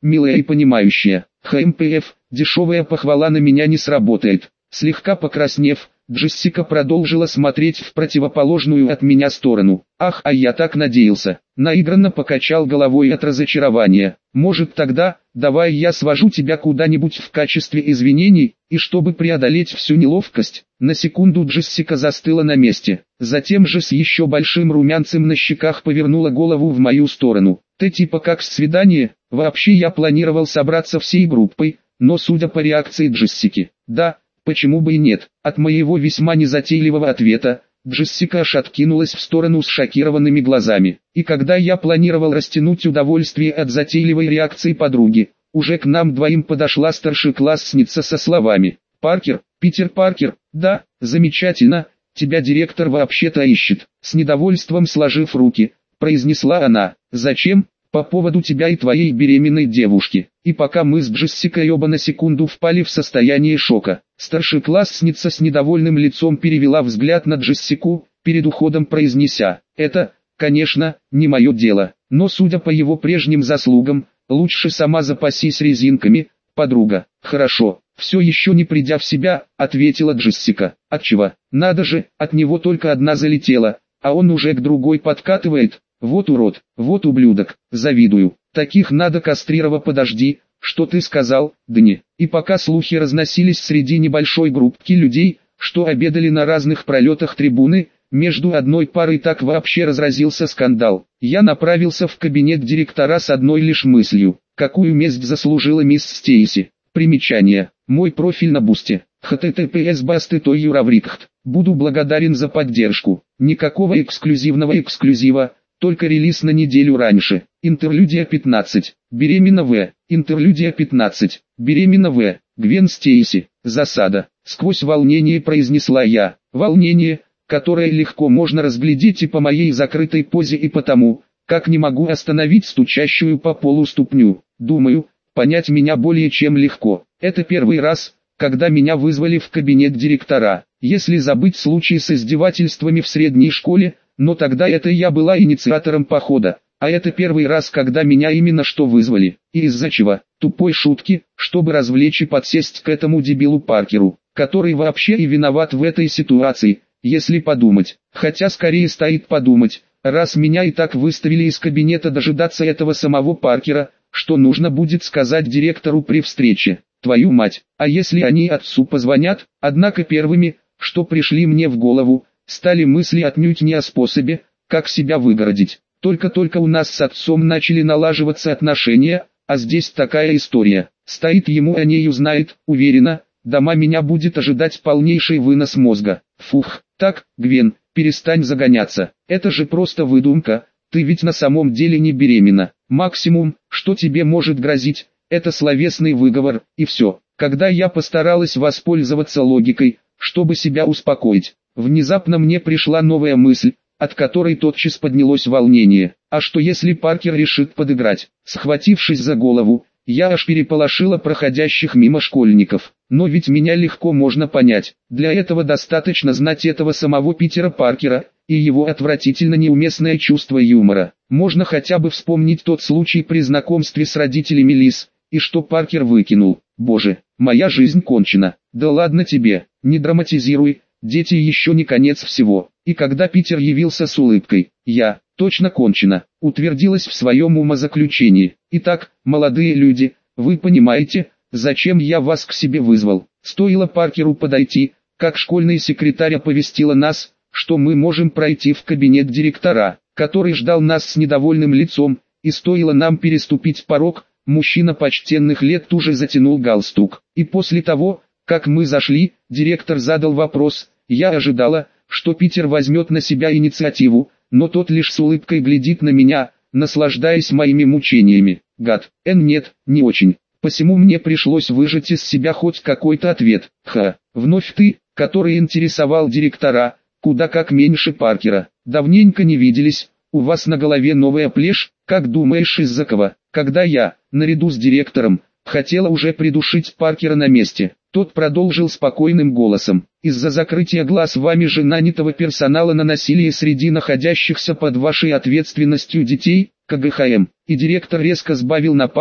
милая и понимающая. ХМПФ, дешевая похвала на меня не сработает. Слегка покраснев, Джессика продолжила смотреть в противоположную от меня сторону. Ах, а я так надеялся. Наигранно покачал головой от разочарования. Может тогда, давай я свожу тебя куда-нибудь в качестве извинений, и чтобы преодолеть всю неловкость. На секунду Джессика застыла на месте. Затем же с еще большим румянцем на щеках повернула голову в мою сторону. Ты типа как свидание? Вообще я планировал собраться всей группой, но судя по реакции Джессики, да, почему бы и нет. От моего весьма незатейливого ответа, Джессика аж откинулась в сторону с шокированными глазами. И когда я планировал растянуть удовольствие от затейливой реакции подруги, уже к нам двоим подошла старшеклассница со словами: «Паркер, Питер Паркер, да, замечательно, тебя директор вообще-то ищет». С недовольством сложив руки, произнесла она: «Зачем? По поводу тебя и твоей беременной девушки». И пока мы с Джессикой оба на секунду впали в состояние шока, старшеклассница с недовольным лицом перевела взгляд на Джессику, перед уходом произнеся: «Это, конечно, не мое дело, но судя по его прежним заслугам, лучше сама запасись резинками, подруга». «Хорошо, все еще не придя в себя», — ответила Джессика. «Отчего? Надо же, от него только одна залетела, а он уже к другой подкатывает. Вот урод, вот ублюдок, завидую. Таких надо кастрировать». «Подожди, что ты сказал, Дни?» И пока слухи разносились среди небольшой группки людей, что обедали на разных пролетах трибуны, между одной парой так вообще разразился скандал. Я направился в кабинет директора с одной лишь мыслью: какую месть заслужила мисс Стейси. Примечание: мой профиль на Бусте. https басты той юраврикхт. Буду благодарен за поддержку. Никакого эксклюзивного эксклюзива, только релиз на неделю раньше. Интерлюдия пятнадцать. Беременна В. Интерлюдия пятнадцать. Беременна В. Гвен Стейси. Засада. Сквозь волнение произнесла я. Волнение, которое легко можно разглядеть и по моей закрытой позе, и потому, как не могу остановить стучащую по полу ступню. Думаю, понять меня более чем легко. Это первый раз, когда меня вызвали в кабинет директора. Если забыть случай с издевательствами в средней школе, но тогда это я была инициатором похода, а это первый раз, когда меня именно что вызвали. И из-за чего? Тупой шутки, чтобы развлечь и подсесть к этому дебилу Паркеру, который вообще и виноват в этой ситуации, если подумать. Хотя скорее стоит подумать, раз меня и так выставили из кабинета дожидаться этого самого Паркера, что нужно будет сказать директору при встрече. Твою мать, а если они отцу позвонят? Однако первыми, что пришли мне в голову, стали мысли отнюдь не о способе, как себя выгородить. Только-только у нас с отцом начали налаживаться отношения, а здесь такая история. Стоит ему, о ней узнает, уверена, дома меня будет ожидать полнейший вынос мозга. Фух, так, Гвен, перестань загоняться. Это же просто выдумка, ты ведь на самом деле не беременна. Максимум, что тебе может грозить, это словесный выговор, и все. Когда я постаралась воспользоваться логикой, чтобы себя успокоить, внезапно мне пришла новая мысль, от которой тотчас поднялось волнение. А что если Паркер решит подыграть? Схватившись за голову, я аж переполошила проходящих мимо школьников. Но ведь меня легко можно понять. Для этого достаточно знать этого самого Питера Паркера и его отвратительно неуместное чувство юмора. Можно хотя бы вспомнить тот случай при знакомстве с родителями Лиз, и что Паркер выкинул. Боже, моя жизнь кончена. Да ладно тебе, не драматизируй, дети еще не конец всего. И когда Питер явился с улыбкой, я, точно кончена, утвердилась в своем умозаключении. Итак, молодые люди, вы понимаете, зачем я вас к себе вызвал? Стоило Паркеру подойти, как школьный секретарь оповестила нас, что мы можем пройти в кабинет директора, который ждал нас с недовольным лицом, и стоило нам переступить порог, мужчина почтенных лет тут же затянул галстук. И после того, как мы зашли, директор задал вопрос. Я ожидала, что Питер возьмет на себя инициативу, но тот лишь с улыбкой глядит на меня, наслаждаясь моими мучениями. Гад. Эн нет, не очень. Посему мне пришлось выжать из себя хоть какой-то ответ. Ха, вновь ты, который интересовал директора, куда как меньше Паркера. Давненько не виделись, у вас на голове новая плешь, как думаешь из-за кого? Когда я, наряду с директором, хотела уже придушить Паркера на месте, тот продолжил спокойным голосом: из-за закрытия глаз вами же нанятого персонала на насилие среди находящихся под вашей ответственностью детей, ка гэ ха эм. И директор резко сбавил напал,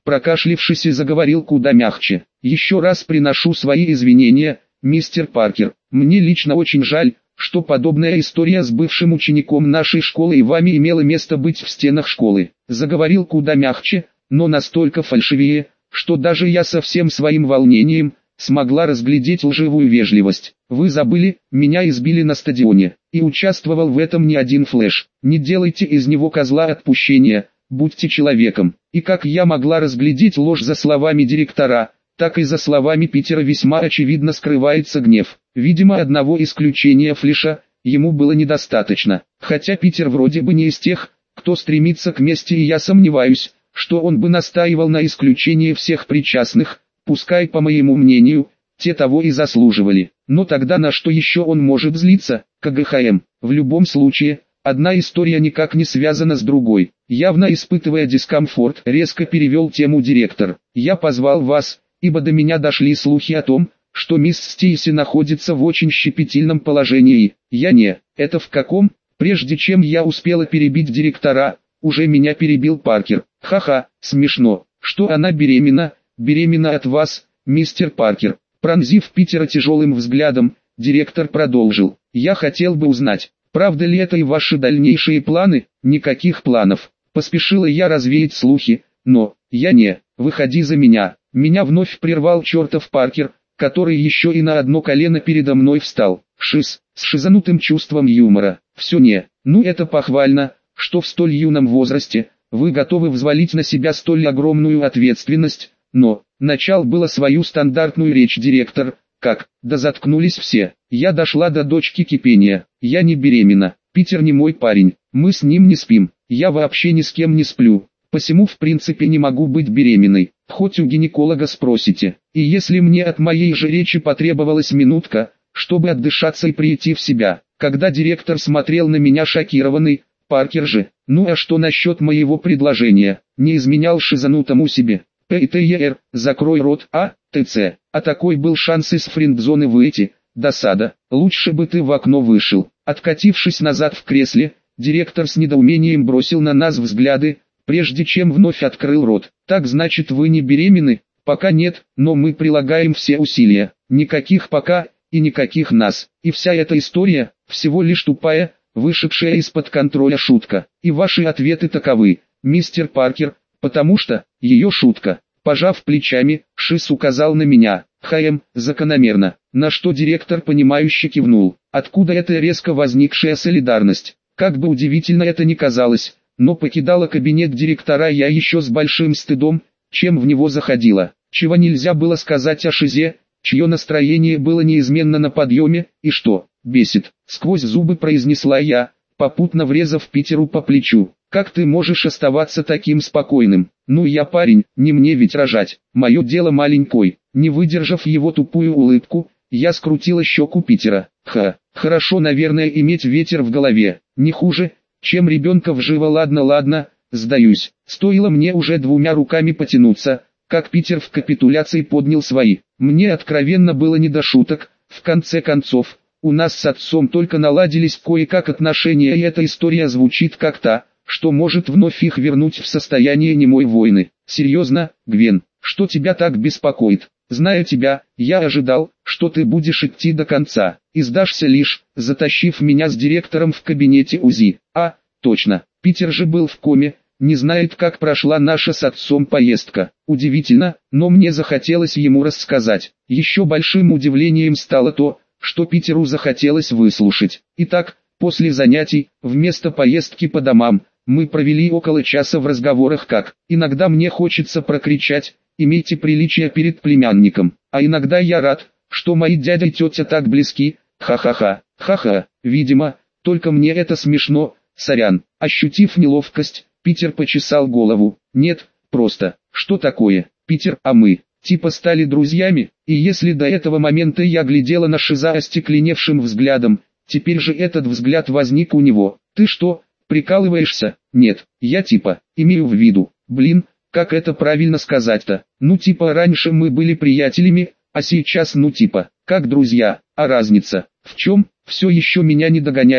прокашлявшись и заговорил куда мягче. Еще раз приношу свои извинения, мистер Паркер. Мне лично очень жаль, что подобная история с бывшим учеником нашей школы и вами имела место быть в стенах школы. Заговорил куда мягче, но настолько фальшивее, что даже я со всем своим волнением смогла разглядеть лживую вежливость. Вы забыли, меня избили на стадионе, и участвовал в этом не один флэш. Не делайте из него козла отпущения, будьте человеком. И как я могла разглядеть ложь за словами директора, так и за словами Питера весьма очевидно скрывается гнев. Видимо, одного исключения флэша ему было недостаточно. Хотя Питер вроде бы не из тех, кто стремится к мести, и я сомневаюсь, что он бы настаивал на исключении всех причастных. Пускай, по моему мнению, те того и заслуживали. Но тогда на что еще он может злиться? КГХМ. В любом случае, одна история никак не связана с другой. Явно испытывая дискомфорт, резко перевел тему директор. Я позвал вас, ибо до меня дошли слухи о том, что мисс Стейси находится в очень щепетильном положении. Я не. Это в каком? Прежде чем я успела перебить директора, уже меня перебил Паркер. Ха-ха, смешно. Что она беременна? Беременна от вас, мистер Паркер. Пронзив Питера тяжелым взглядом, директор продолжил. Я хотел бы узнать, правда ли это и ваши дальнейшие планы? Никаких планов. Поспешила я развеять слухи, но, я не, выходи за меня. Меня вновь прервал чертов Паркер, который еще и на одно колено передо мной встал. Шиз, с шизанутым чувством юмора. Все не, ну это похвально, что в столь юном возрасте, вы готовы взвалить на себя столь огромную ответственность. Но, начал было свою стандартную речь директор, как, да заткнулись все. Я дошла до дочки кипения. Я не беременна. Питер не мой парень. Мы с ним не спим. Я вообще ни с кем не сплю. Посему в принципе не могу быть беременной. Хоть у гинеколога спросите. И если мне от моей же речи потребовалась минутка, чтобы отдышаться и прийти в себя, когда директор смотрел на меня шокированный, Паркер же, ну а что насчет моего предложения, не изменял шизанутому себе. ПТЕР, закрой рот, а, ТЦ, а такой был шанс из фринд-зоны выйти, досада, лучше бы ты в окно вышел. Откатившись назад в кресле, директор с недоумением бросил на нас взгляды, прежде чем вновь открыл рот. Так значит вы не беременны? Пока нет, но мы прилагаем все усилия. Никаких пока, и никаких нас. И вся эта история, всего лишь тупая, вышедшая из-под контроля шутка. И ваши ответы таковы, мистер Паркер. Потому что, ее шутка. Пожав плечами, Шиз указал на меня. ХМ, закономерно. На что директор понимающе кивнул. Откуда эта резко возникшая солидарность? Как бы удивительно это ни казалось, но покидала кабинет директора я еще с большим стыдом, чем в него заходила. Чего нельзя было сказать о Шизе, чье настроение было неизменно на подъеме, и что, бесит. Сквозь зубы произнесла я, попутно врезав Питеру по плечу. Как ты можешь оставаться таким спокойным? Ну я парень, не мне ведь рожать. Мое дело маленькой. Не выдержав его тупую улыбку, я скрутила щеку Питера. Ха, хорошо, наверное, иметь ветер в голове. Не хуже, чем ребенка вживо. Ладно, ладно, сдаюсь. Стоило мне уже двумя руками потянуться, как Питер в капитуляции поднял свои. Мне откровенно было не до шуток. В конце концов, у нас с отцом только наладились кое-как отношения, и эта история звучит как та, что может вновь их вернуть в состояние немой войны. Серьезно, Гвен, что тебя так беспокоит? Зная тебя, я ожидал, что ты будешь идти до конца, и сдашься лишь, затащив меня с директором в кабинете УЗИ. А, точно, Питер же был в коме, не знает, как прошла наша с отцом поездка. Удивительно, но мне захотелось ему рассказать. Еще большим удивлением стало то, что Питеру захотелось выслушать. Итак, после занятий, вместо поездки по домам, мы провели около часа в разговорах, как иногда мне хочется прокричать: имейте приличие перед племянником, а иногда я рад, что мои дядя и тетя так близки, ха-ха-ха, ха-ха, видимо, только мне это смешно, сорян. Ощутив неловкость, Питер почесал голову. Нет, просто, что такое, Питер, а мы, типа стали друзьями, и если до этого момента я глядела на Шиза остекленевшим взглядом, теперь же этот взгляд возник у него. Ты что, прикалываешься? Нет, я типа, имею в виду, блин, как это правильно сказать-то? Ну типа раньше мы были приятелями, а сейчас ну типа, как друзья, а разница, в чем? Все еще меня не догоняя,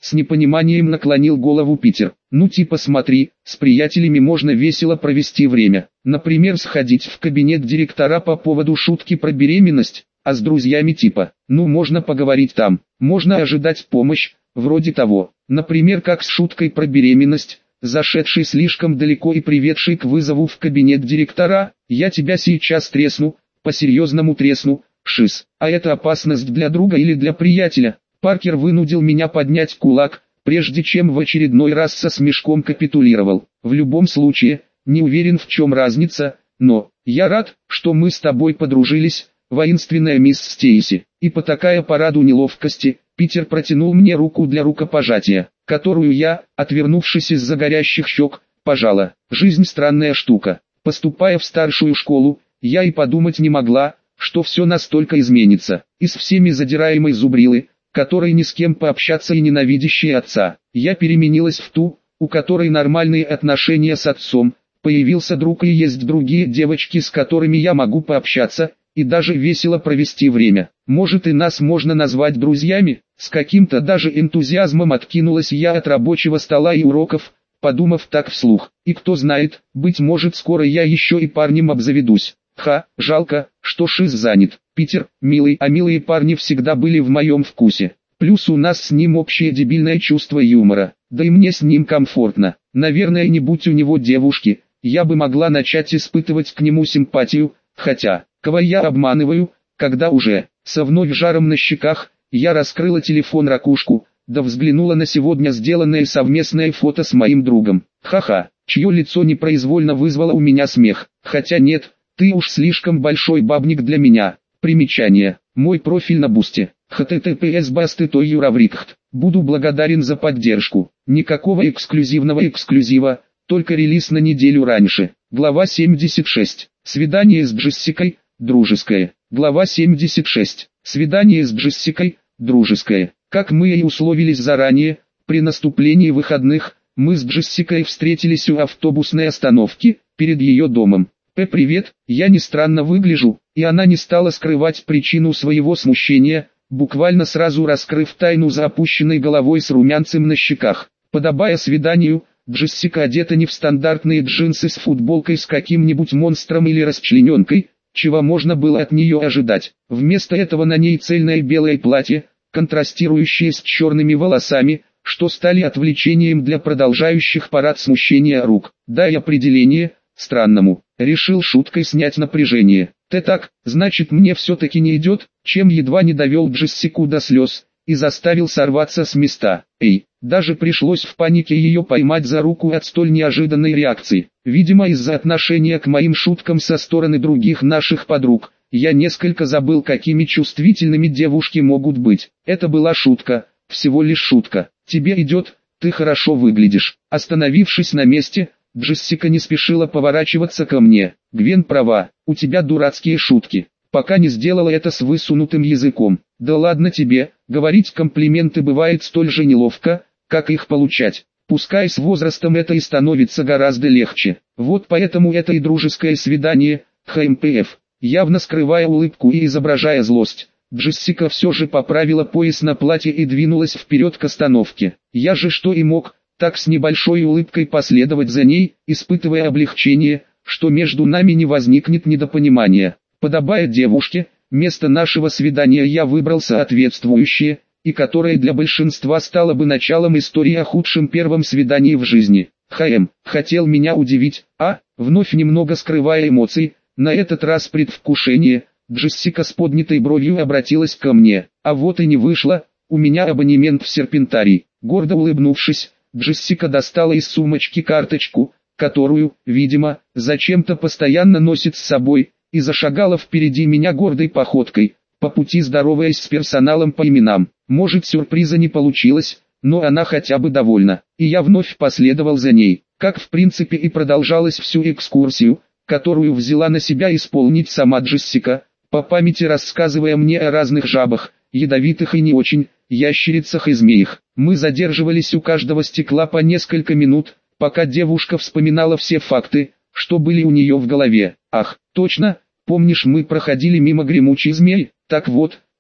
С непониманием наклонил голову Питер. Ну типа смотри, с приятелями можно весело провести время. Например, сходить в кабинет директора по поводу шутки про беременность, а с друзьями типа, ну можно поговорить там, можно ожидать помощь, вроде того. Например, как с шуткой про беременность, зашедший слишком далеко и приведший к вызову в кабинет директора, я тебя сейчас тресну, по-серьезному тресну, шиз. А это опасность для друга или для приятеля? Паркер вынудил меня поднять кулак, прежде чем в очередной раз со смешком капитулировал. В любом случае, не уверен в чем разница, но, я рад, что мы с тобой подружились, воинственная мисс Стейси. И потакая параду неловкости, Питер протянул мне руку для рукопожатия, которую я, отвернувшись из-за горящих щек, пожала. Жизнь странная штука. Поступая в старшую школу, я и подумать не могла, что все настолько изменится. Из всеми задираемой зубрилы, которой ни с кем пообщаться и ненавидящей отца, я переменилась в ту, у которой нормальные отношения с отцом, появился друг и есть другие девочки, с которыми я могу пообщаться, и даже весело провести время. Может и нас можно назвать друзьями? С каким-то даже энтузиазмом откинулась я от рабочего стола и уроков, подумав так вслух. И кто знает, быть может скоро я еще и парнем обзаведусь. Ха, жалко, что шиз занят. Питер, милый, а милые парни всегда были в моем вкусе. Плюс у нас с ним общее дебильное чувство юмора. Да и мне с ним комфортно. Наверное, не будь у него девушки, я бы могла начать испытывать к нему симпатию, хотя, кого я обманываю, когда уже, со вновь жаром на щеках, я раскрыла телефон-ракушку, да взглянула на сегодня сделанное совместное фото с моим другом. Ха-ха, чье лицо непроизвольно вызвало у меня смех. Хотя нет, ты уж слишком большой бабник для меня. Примечание. Мой профиль на Бусти. https басты той юраврикхт. Буду благодарен за поддержку. Никакого эксклюзивного эксклюзива, только релиз на неделю раньше. Глава семьдесят шесть. Свидание с Джессикой, дружеское. Глава семьдесят шесть. Свидание с Джессикой, дружеское. Как мы и условились заранее, при наступлении выходных, мы с Джессикой встретились у автобусной остановки, перед ее домом. «П, привет, я не странно выгляжу», и она не стала скрывать причину своего смущения, буквально сразу раскрыв тайну за опущенной головой с румянцем на щеках. Подобая свиданию, Джессика одета не в стандартные джинсы с футболкой с каким-нибудь монстром или расчлененкой, чего можно было от нее ожидать. Вместо этого на ней цельное белое платье, контрастирующее с черными волосами, что стали отвлечением для продолжающих парад смущения рук. Дай определение странному. Решил шуткой снять напряжение. Ты так, значит мне все-таки не идет, чем едва не довел Джессику до слез, и заставил сорваться с места. Эй, даже пришлось в панике ее поймать за руку от столь неожиданной реакции. Видимо из-за отношения к моим шуткам со стороны других наших подруг, я несколько забыл, какими чувствительными девушки могут быть. Это была шутка, всего лишь шутка. Тебе идет, ты хорошо выглядишь. Остановившись на месте, Джессика не спешила поворачиваться ко мне. Гвен права, у тебя дурацкие шутки. Пока не сделала это с высунутым языком. Да ладно тебе, говорить комплименты бывает столь же неловко, как их получать. Пускай с возрастом это и становится гораздо легче. Вот поэтому это и дружеское свидание, ХМПФ. Явно скрывая улыбку и изображая злость, Джессика все же поправила пояс на платье и двинулась вперед к остановке. Я же что и мог, так с небольшой улыбкой последовать за ней, испытывая облегчение, что между нами не возникнет недопонимания. Подобая девушке, место нашего свидания я выбрал соответствующее, и которое для большинства стало бы началом истории о худшем первом свидании в жизни. ХМ, хотел меня удивить, а, вновь немного скрывая эмоций, на этот раз предвкушение, Джессика с поднятой бровью обратилась ко мне. А вот и не вышло, у меня абонемент в серпентарий. Гордо улыбнувшись, Джессика достала из сумочки карточку, которую, видимо, зачем-то постоянно носит с собой, и зашагала впереди меня гордой походкой, по пути здороваясь с персоналом по именам. Может, сюрприза не получилось, но она хотя бы довольна, и я вновь последовал за ней, как в принципе и продолжалась всю экскурсию, которую взяла на себя исполнить сама Джессика, по памяти рассказывая мне о разных жабах, ядовитых и не очень, ящерицах и змеях. Мы задерживались у каждого стекла по несколько минут, пока девушка вспоминала все факты, что были у нее в голове. Ах, точно, помнишь, мы проходили мимо гремучей змей? Так вот,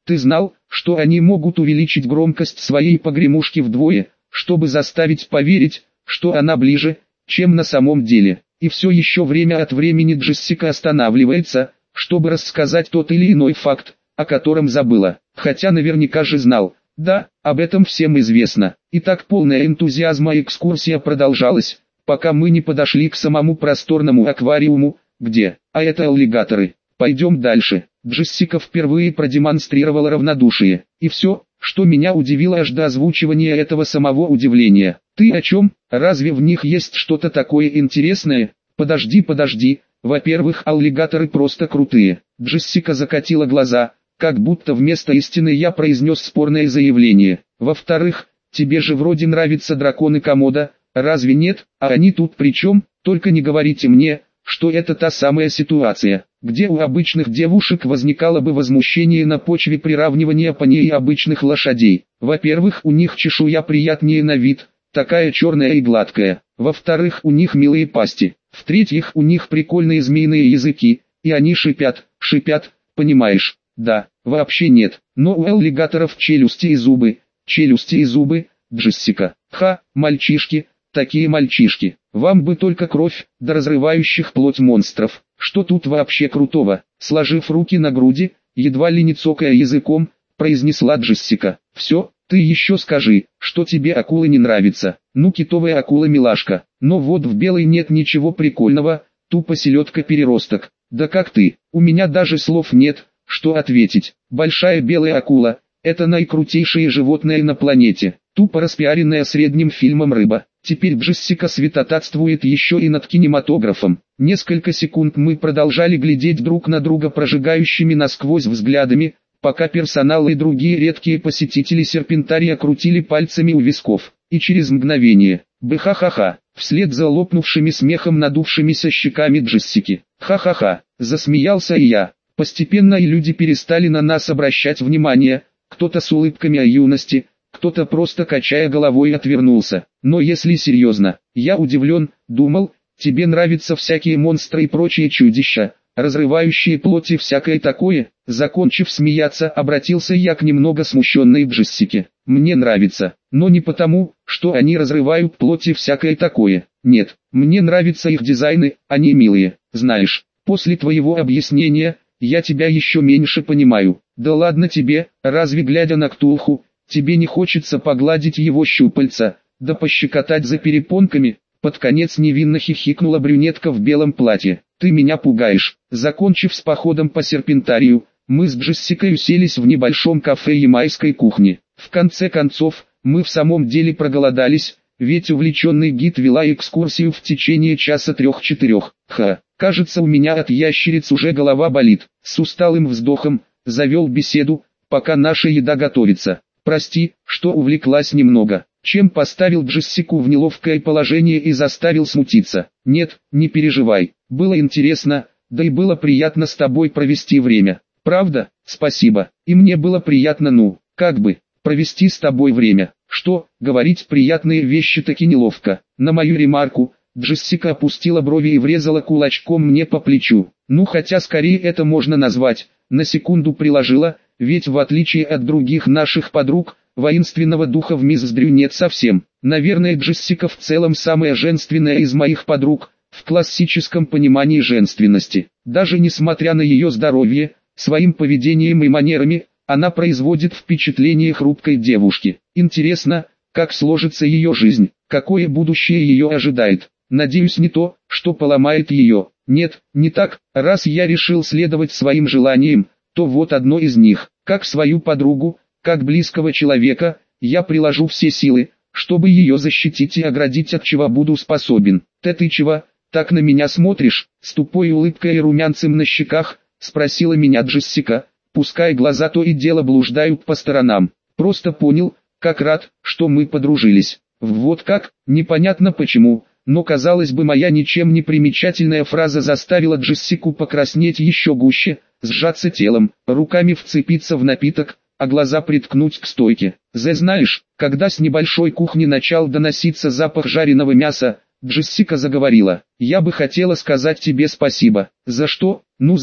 Ты знал, что они могут увеличить громкость своей погремушки вдвое, чтобы заставить поверить, что она ближе, чем на самом деле. И все еще время от времени Джессика останавливается, чтобы рассказать тот или иной факт, о котором забыла. Хотя наверняка же знал. Да, об этом всем известно. И так полная энтузиазма экскурсия продолжалась, пока мы не подошли к самому просторному аквариуму, где, а это аллигаторы. Пойдем дальше. Джессика впервые продемонстрировала равнодушие. И все, что меня удивило аж до озвучивания этого самого удивления. Ты о чем? Разве в них есть что-то такое интересное? Подожди, подожди. Во-первых, аллигаторы просто крутые. Джессика закатила глаза, как будто вместо истины я произнес спорное заявление. Во-вторых, тебе же вроде нравятся драконы Комодо, разве нет? А они тут при чем? Только не говорите мне, что это та самая ситуация, где у обычных девушек возникало бы возмущение на почве приравнивания поней и обычных лошадей. Во-первых, у них чешуя приятнее на вид, такая черная и гладкая. Во-вторых, у них милые пасти. В-третьих, у них прикольные змеиные языки, и они шипят, шипят, понимаешь? Да, вообще нет, но у аллигаторов челюсти и зубы, челюсти и зубы, Джессика. Ха, мальчишки, такие мальчишки, вам бы только кровь, до разрывающих плоть монстров. Что тут вообще крутого? Сложив руки на груди, едва ли не цокая языком, произнесла Джессика. Все, ты еще скажи, что тебе акулы не нравятся. Ну, китовая акула милашка, но вот в белой нет ничего прикольного, тупо селедка-переросток. Да как ты, у меня даже слов нет, что ответить. Большая белая акула – это наикрутейшее животное на планете, тупо распиаренная средним фильмом рыба. Теперь Джессика святотатствует еще и над кинематографом. Несколько секунд мы продолжали глядеть друг на друга прожигающими насквозь взглядами, пока персонал и другие редкие посетители серпентария крутили пальцами у висков. И через мгновение, бха-ха-ха, вслед за лопнувшими смехом надувшимися щеками Джессики. Ха-ха-ха, засмеялся и я. Постепенно и люди перестали на нас обращать внимание, кто-то с улыбками о юности, кто-то просто качая головой отвернулся. Но если серьезно, я удивлен, думал, тебе нравятся всякие монстры и прочие чудища, разрывающие плоть и всякое такое. Закончив смеяться, обратился я к немного смущенной Джессике. Мне нравится, но не потому, что они разрывают плоть и всякое такое. Нет, мне нравятся их дизайны, они милые. Знаешь, после твоего объяснения, я тебя еще меньше понимаю. Да ладно тебе, разве глядя на Ктулху, тебе не хочется погладить его щупальца, да пощекотать за перепонками? Под конец невинно хихикнула брюнетка в белом платье. Ты меня пугаешь. Закончив с походом по серпентарию, мы с Джессикой уселись в небольшом кафе ямайской кухни. В конце концов, мы в самом деле проголодались, ведь увлеченный гид вела экскурсию в течение часа трех-четырех. Ха, кажется, у меня от ящериц уже голова болит. С усталым вздохом, завел беседу, пока наша еда готовится. Прости, что увлеклась немного, чем поставил Джессику в неловкое положение и заставил смутиться. Нет, не переживай, было интересно, да и было приятно с тобой провести время. Правда? Спасибо. И мне было приятно, ну, как бы, провести с тобой время. Что, говорить приятные вещи таки неловко. На мою ремарку, Джессика опустила брови и врезала кулачком мне по плечу. Ну хотя скорее это можно назвать, на секунду приложила, ведь в отличие от других наших подруг, воинственного духа в мисс Дрю нет совсем. Наверное, Джессика в целом самая женственная из моих подруг, в классическом понимании женственности. Даже несмотря на ее здоровье, своим поведением и манерами, она производит впечатление хрупкой девушки. Интересно, как сложится ее жизнь, какое будущее ее ожидает. Надеюсь, не то, что поломает ее. Нет, не так. Раз я решил следовать своим желаниям, то вот одно из них. Как свою подругу, как близкого человека, я приложу все силы, чтобы ее защитить и оградить, от чего буду способен. Ты чего, так на меня смотришь? С тупой улыбкой и румянцем на щеках, спросила меня Джессика, пускай глаза то и дело блуждают по сторонам. Просто понял, как рад, что мы подружились. Вот как, непонятно почему, но казалось бы, моя ничем не примечательная фраза заставила Джессику покраснеть еще гуще, сжаться телом, руками вцепиться в напиток, а глаза приткнуть к стойке. «Зе, знаешь, когда с небольшой кухни начал доноситься запах жареного мяса, Джессика заговорила. Я бы хотела сказать тебе спасибо. За что? Ну за то,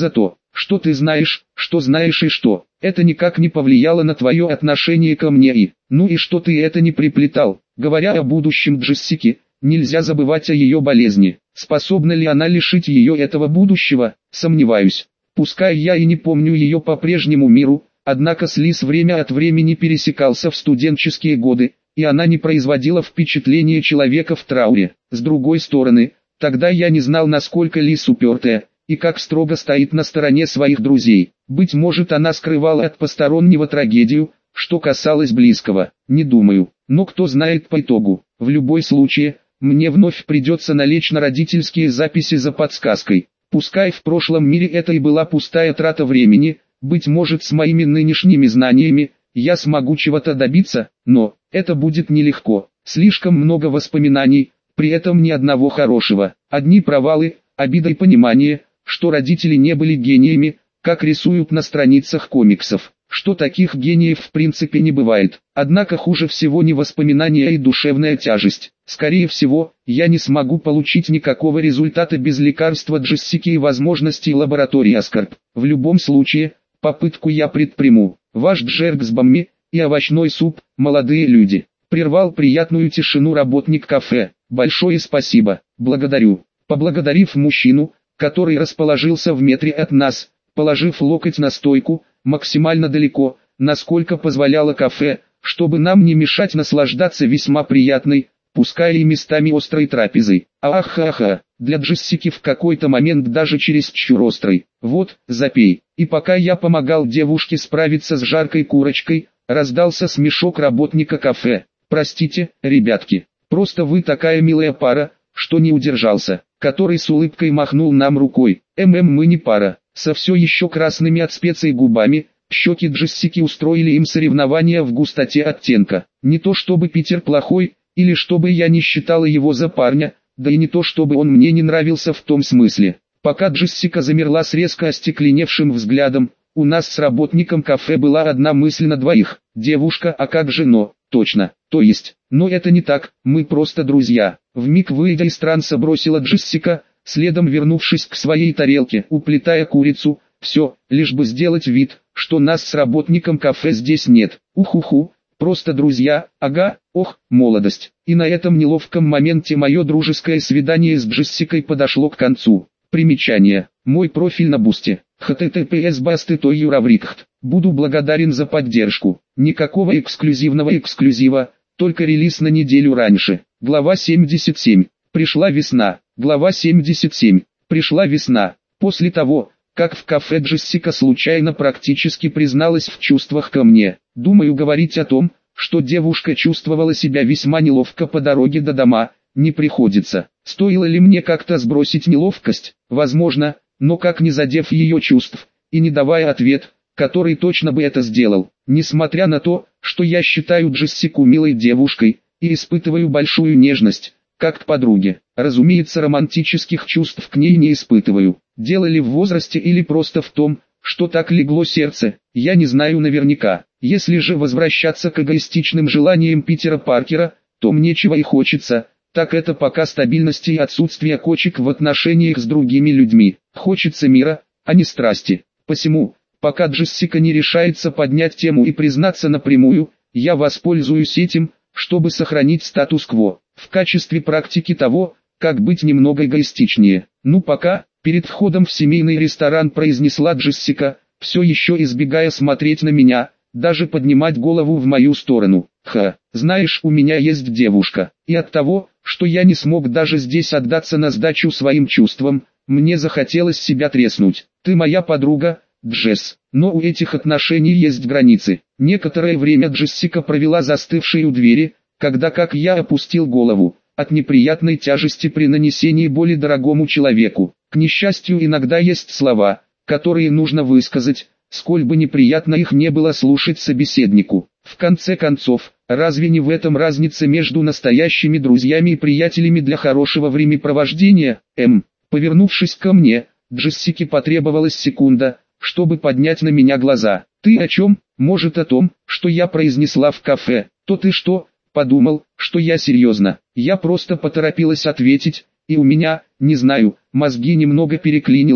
Что ты знаешь, что знаешь и что? Это никак не повлияло на твое отношение ко мне и... Ну и что ты это не приплетал? Говоря о будущем Джессики, нельзя забывать о ее болезни. Способна ли она лишить ее этого будущего? Сомневаюсь. Пускай я и не помню ее по прежнему миру, однако с Лиз время от времени пересекался в студенческие годы, и она не производила впечатления человека в трауре. С другой стороны, тогда я не знал, насколько Лиз упертая, и как строго стоит на стороне своих друзей. Быть может, она скрывала от постороннего трагедию, что касалось близкого, не думаю, но кто знает по итогу. В любой случае, мне вновь придется налечь на родительские записи за подсказкой. Пускай в прошлом мире это и была пустая трата времени, быть может, с моими нынешними знаниями я смогу чего-то добиться, но это будет нелегко. Слишком много воспоминаний, при этом ни одного хорошего. Одни провалы, обида и понимание, что родители не были гениями, как рисуют на страницах комиксов, что таких гениев в принципе не бывает. Однако хуже всего не воспоминания и душевная тяжесть. Скорее всего, я не смогу получить никакого результата без лекарства Джессики и возможностей лаборатории Аскарп. В любом случае, попытку я предприму. Ваш Джерк с бомми и овощной суп, молодые люди. Прервал приятную тишину работник кафе. Большое спасибо, благодарю. Поблагодарив мужчину, который расположился в метре от нас, положив локоть на стойку, максимально далеко, насколько позволяло кафе, чтобы нам не мешать наслаждаться весьма приятной, пускай и местами острой трапезой. Ах-ха-ха, для Джессики в какой-то момент даже чересчур острой. Вот, запей. И пока я помогал девушке справиться с жаркой курочкой, раздался смешок работника кафе. Простите, ребятки, просто вы такая милая пара, что не удержался, который с улыбкой махнул нам рукой. ММ мы не пара, со все еще красными от специй губами, щеки Джессики устроили им соревнования в густоте оттенка. Не то чтобы Питер плохой, или чтобы я не считала его за парня, да и не то чтобы он мне не нравился в том смысле. Пока Джессика замерла с резко остекленевшим взглядом, у нас с работником кафе была одна мысль на двоих. Девушка, а как же но? Точно, то есть, но это не так, мы просто друзья. Вмиг выйдя из транса бросила Джессика, следом вернувшись к своей тарелке, уплетая курицу. Все, лишь бы сделать вид, что нас с работником кафе здесь нет. Уху-ху, просто друзья, ага, ох, молодость. И на этом неловком моменте мое дружеское свидание с Джессикой подошло к концу. Примечание. Мой профиль на Бусти. эйч ти ти пи эс басты той юраврикхт. Буду благодарен за поддержку. Никакого эксклюзивного эксклюзива, только релиз на неделю раньше. Глава семьдесят семь. Пришла весна. Глава семьдесят семь. Пришла весна. После того, как в кафе Джессика случайно практически призналась в чувствах ко мне. Думаю, говорить о том, что девушка чувствовала себя весьма неловко по дороге до дома, не приходится. Стоило ли мне как-то сбросить неловкость? Возможно, но как не задев ее чувств, и не давая ответ, который точно бы это сделал. Несмотря на то, что я считаю Джессику милой девушкой, и испытываю большую нежность, как к подруге. Разумеется, романтических чувств к ней не испытываю. Дело ли в возрасте или просто в том, что так легло сердце, я не знаю наверняка. Если же возвращаться к эгоистичным желаниям Питера Паркера, то мне чего и хочется, так это пока стабильности и отсутствия кочек в отношениях с другими людьми. Хочется мира, а не страсти. Посему, пока Джессика не решается поднять тему и признаться напрямую, я воспользуюсь этим, чтобы сохранить статус-кво, в качестве практики того, как быть немного эгоистичнее. Ну пока, перед входом в семейный ресторан произнесла Джессика, все еще избегая смотреть на меня, даже поднимать голову в мою сторону. Ха, знаешь, у меня есть девушка, и от того, что я не смог даже здесь отдаться на сдачу своим чувствам, мне захотелось себя треснуть. Ты моя подруга, Джесс, но у этих отношений есть границы. Некоторое время Джессика провела застывшей у двери, когда как я опустил голову, от неприятной тяжести при нанесении боли дорогому человеку. К несчастью, иногда есть слова, которые нужно высказать, сколь бы неприятно их не было слушать собеседнику. В конце концов, разве не в этом разница между настоящими друзьями и приятелями для хорошего времяпровождения? М. Повернувшись ко мне, Джессике потребовалась секунда, чтобы поднять на меня глаза. «Ты о чем? Может, о том, что я произнесла в кафе? То ты что, подумал, что я серьезно?» Я просто поторопилась ответить, и у меня, не знаю, мозги немного переклинило.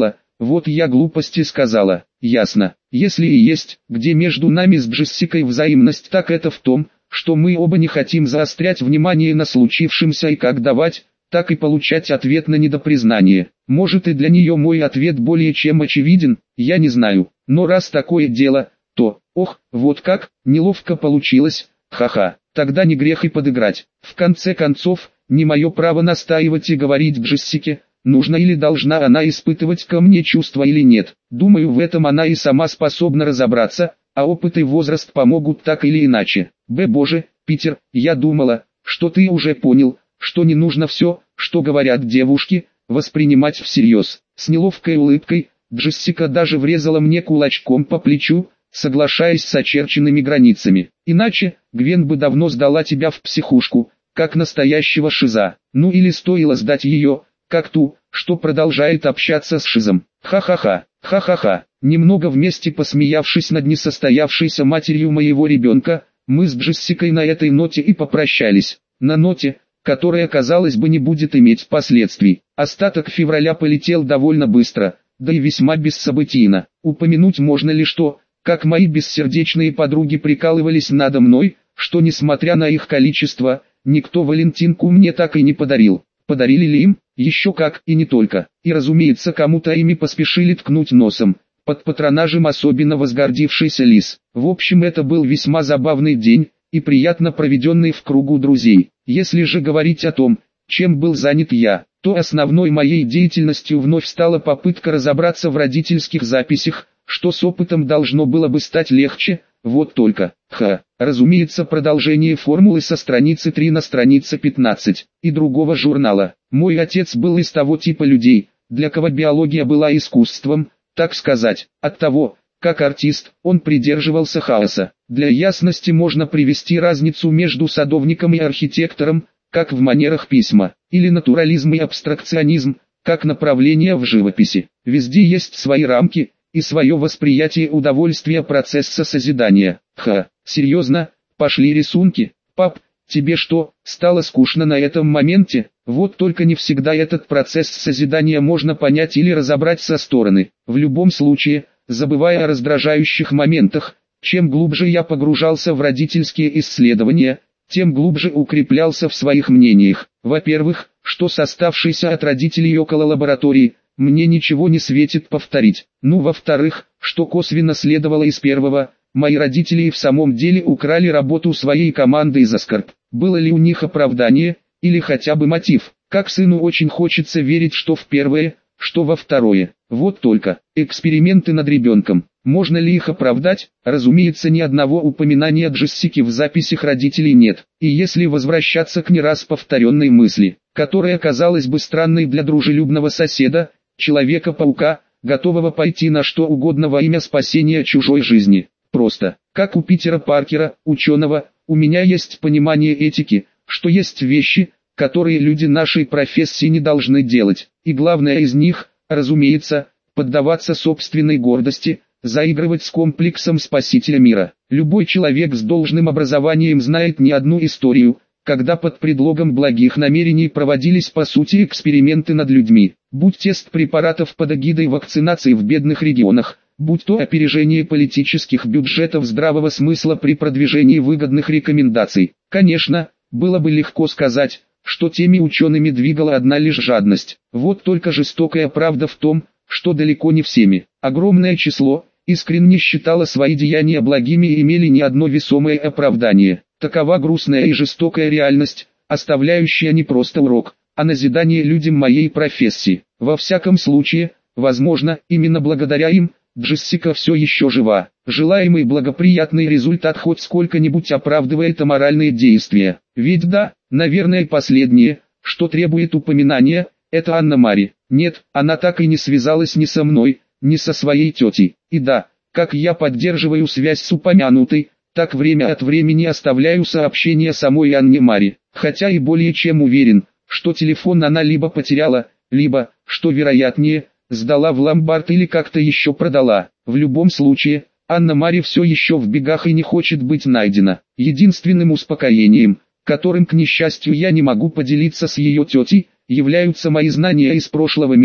Вот я глупости сказала. Ясно. Если и есть, где между нами с Джессикой взаимность, так это в том, что мы оба не хотим заострять внимание на случившемся и как давать, так и получать ответ на недопризнание. Может, и для нее мой ответ более чем очевиден, я не знаю. Но раз такое дело, то, ох, вот как, неловко получилось, ха-ха, тогда не грех и подыграть. В конце концов, не мое право настаивать и говорить Джессике, нужно или должна она испытывать ко мне чувства или нет. Думаю, в этом она и сама способна разобраться, а опыт и возраст помогут так или иначе. Б. Боже, Питер, я думала, что ты уже понял, что не нужно все, что говорят девушки, воспринимать всерьез. С неловкой улыбкой, Джессика даже врезала мне кулачком по плечу, соглашаясь с очерченными границами. Иначе, Гвен бы давно сдала тебя в психушку, как настоящего шиза. Ну или стоило сдать ее, как ту, что продолжает общаться с шизом. Ха-ха-ха, ха-ха-ха. Немного вместе посмеявшись над несостоявшейся матерью моего ребенка, мы с Джессикой на этой ноте и попрощались. На ноте, которая, казалось бы, не будет иметь последствий. Остаток февраля полетел довольно быстро, да и весьма бессобытийно. Упомянуть можно ли что, как мои бессердечные подруги прикалывались надо мной, что несмотря на их количество, никто Валентинку мне так и не подарил. Подарили ли им? Еще как, и не только. И разумеется, кому-то ими поспешили ткнуть носом, под патронажем особенно возгордившийся Лис. В общем, это был весьма забавный день, и приятно проведенный в кругу друзей. Если же говорить о том, чем был занят я, то основной моей деятельностью вновь стала попытка разобраться в родительских записях, что с опытом должно было бы стать легче, вот только, ха, разумеется, продолжение формулы со страницы три на странице пятнадцать, и другого журнала. Мой отец был из того типа людей, для кого биология была искусством, так сказать, от того, как артист, он придерживался хаоса. Для ясности можно привести разницу между садовником и архитектором, как в манерах письма, или натурализм и абстракционизм, как направление в живописи. Везде есть свои рамки и свое восприятие удовольствия процесса созидания. Ха, серьезно, пошли рисунки. Пап, тебе что, стало скучно на этом моменте? Вот только не всегда этот процесс созидания можно понять или разобрать со стороны. В любом случае, забывая о раздражающих моментах, чем глубже я погружался в родительские исследования, тем глубже укреплялся в своих мнениях. Во-первых, что с оставшейся от родителей около лаборатории, мне ничего не светит повторить. Ну, во-вторых, что косвенно следовало из первого, мои родители и в самом деле украли работу своей команды из-за скорбь. Было ли у них оправдание, или хотя бы мотив? Как сыну очень хочется верить, что в первое, что во второе. Вот только, эксперименты над ребенком. Можно ли их оправдать? Разумеется, ни одного упоминания Джессики в записях родителей нет. И если возвращаться к не раз повторенной мысли, которая казалась бы странной для дружелюбного соседа, Человека-паука, готового пойти на что угодно во имя спасения чужой жизни. Просто, как у Питера Паркера, ученого, у меня есть понимание этики, что есть вещи, которые люди нашей профессии не должны делать. И главное из них, разумеется, поддаваться собственной гордости, заигрывать с комплексом спасителя мира. Любой человек с должным образованием знает не одну историю, когда под предлогом благих намерений проводились по сути эксперименты над людьми, будь тест препаратов под эгидой вакцинации в бедных регионах, будь то опережение политических бюджетов здравого смысла при продвижении выгодных рекомендаций. Конечно, было бы легко сказать, что теми учеными двигала одна лишь жадность. Вот только жестокая правда в том, что далеко не всеми. Огромное число искренне считало свои деяния благими и имели не одно весомое оправдание. Такова грустная и жестокая реальность, оставляющая не просто урок, а назидание людям моей профессии. Во всяком случае, возможно, именно благодаря им, Джессика все еще жива. Желаемый благоприятный результат хоть сколько-нибудь оправдывает аморальные действия. Ведь да, наверное, последнее, что требует упоминания, это Анна-Мари. Нет, она так и не связалась ни со мной, ни со своей тетей. И да, как я поддерживаю связь с упомянутой, так время от времени оставляю сообщения самой Анне-Мари, хотя и более чем уверен, что телефон она либо потеряла, либо, что вероятнее, сдала в ломбард или как-то еще продала. В любом случае, Анна-Мари все еще в бегах и не хочет быть найдена. Единственным успокоением, которым, к несчастью, я не могу поделиться с ее тетей, являются мои знания из прошлого мира,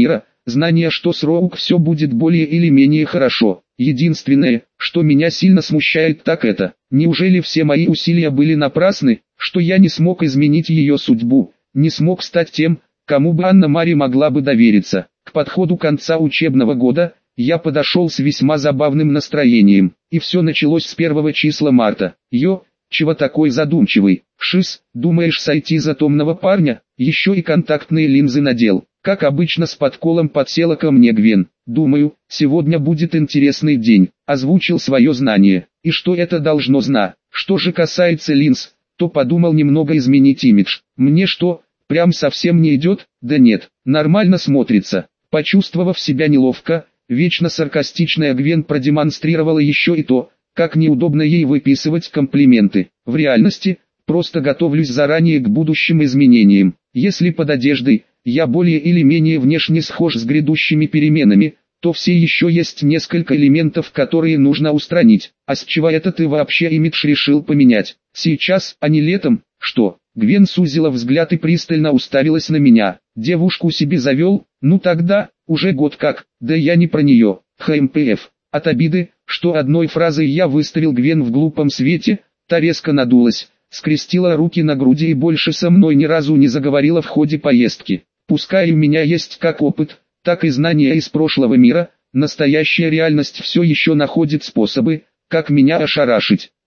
знание, что с Роук все будет более или менее хорошо. Единственное, что меня сильно смущает, так это, неужели все мои усилия были напрасны, что я не смог изменить ее судьбу, не смог стать тем, кому бы Анна-Мари могла бы довериться. К подходу конца учебного года, я подошел с весьма забавным настроением, и все началось с первого числа марта. Йо, чего такой задумчивый? Шиз, думаешь сойти за томного парня? Еще и контактные линзы надел. Как обычно с подколом подсела ко мне Гвен. Думаю, сегодня будет интересный день. Озвучил свое знание. И что это должно знать? Что же касается линз, то подумал немного изменить имидж. Мне что, прям совсем не идет? Да нет, нормально смотрится. Почувствовав себя неловко, вечно саркастичная Гвен продемонстрировала еще и то, как неудобно ей выписывать комплименты. В реальности, просто готовлюсь заранее к будущим изменениям. Если под одеждой я более или менее внешне схож с грядущими переменами, то все еще есть несколько элементов, которые нужно устранить. А с чего это ты вообще имидж решил поменять? Сейчас, а не летом? Что? Гвен сузила взгляд и пристально уставилась на меня. Девушку себе завел? Ну тогда, уже год как, да я не про нее. ХМПФ. От обиды, что одной фразой я выставил Гвен в глупом свете, та резко надулась, скрестила руки на груди и больше со мной ни разу не заговорила в ходе поездки. Пускай у меня есть как опыт, так и знания из прошлого мира, настоящая реальность все еще находит способы, как меня ошарашить.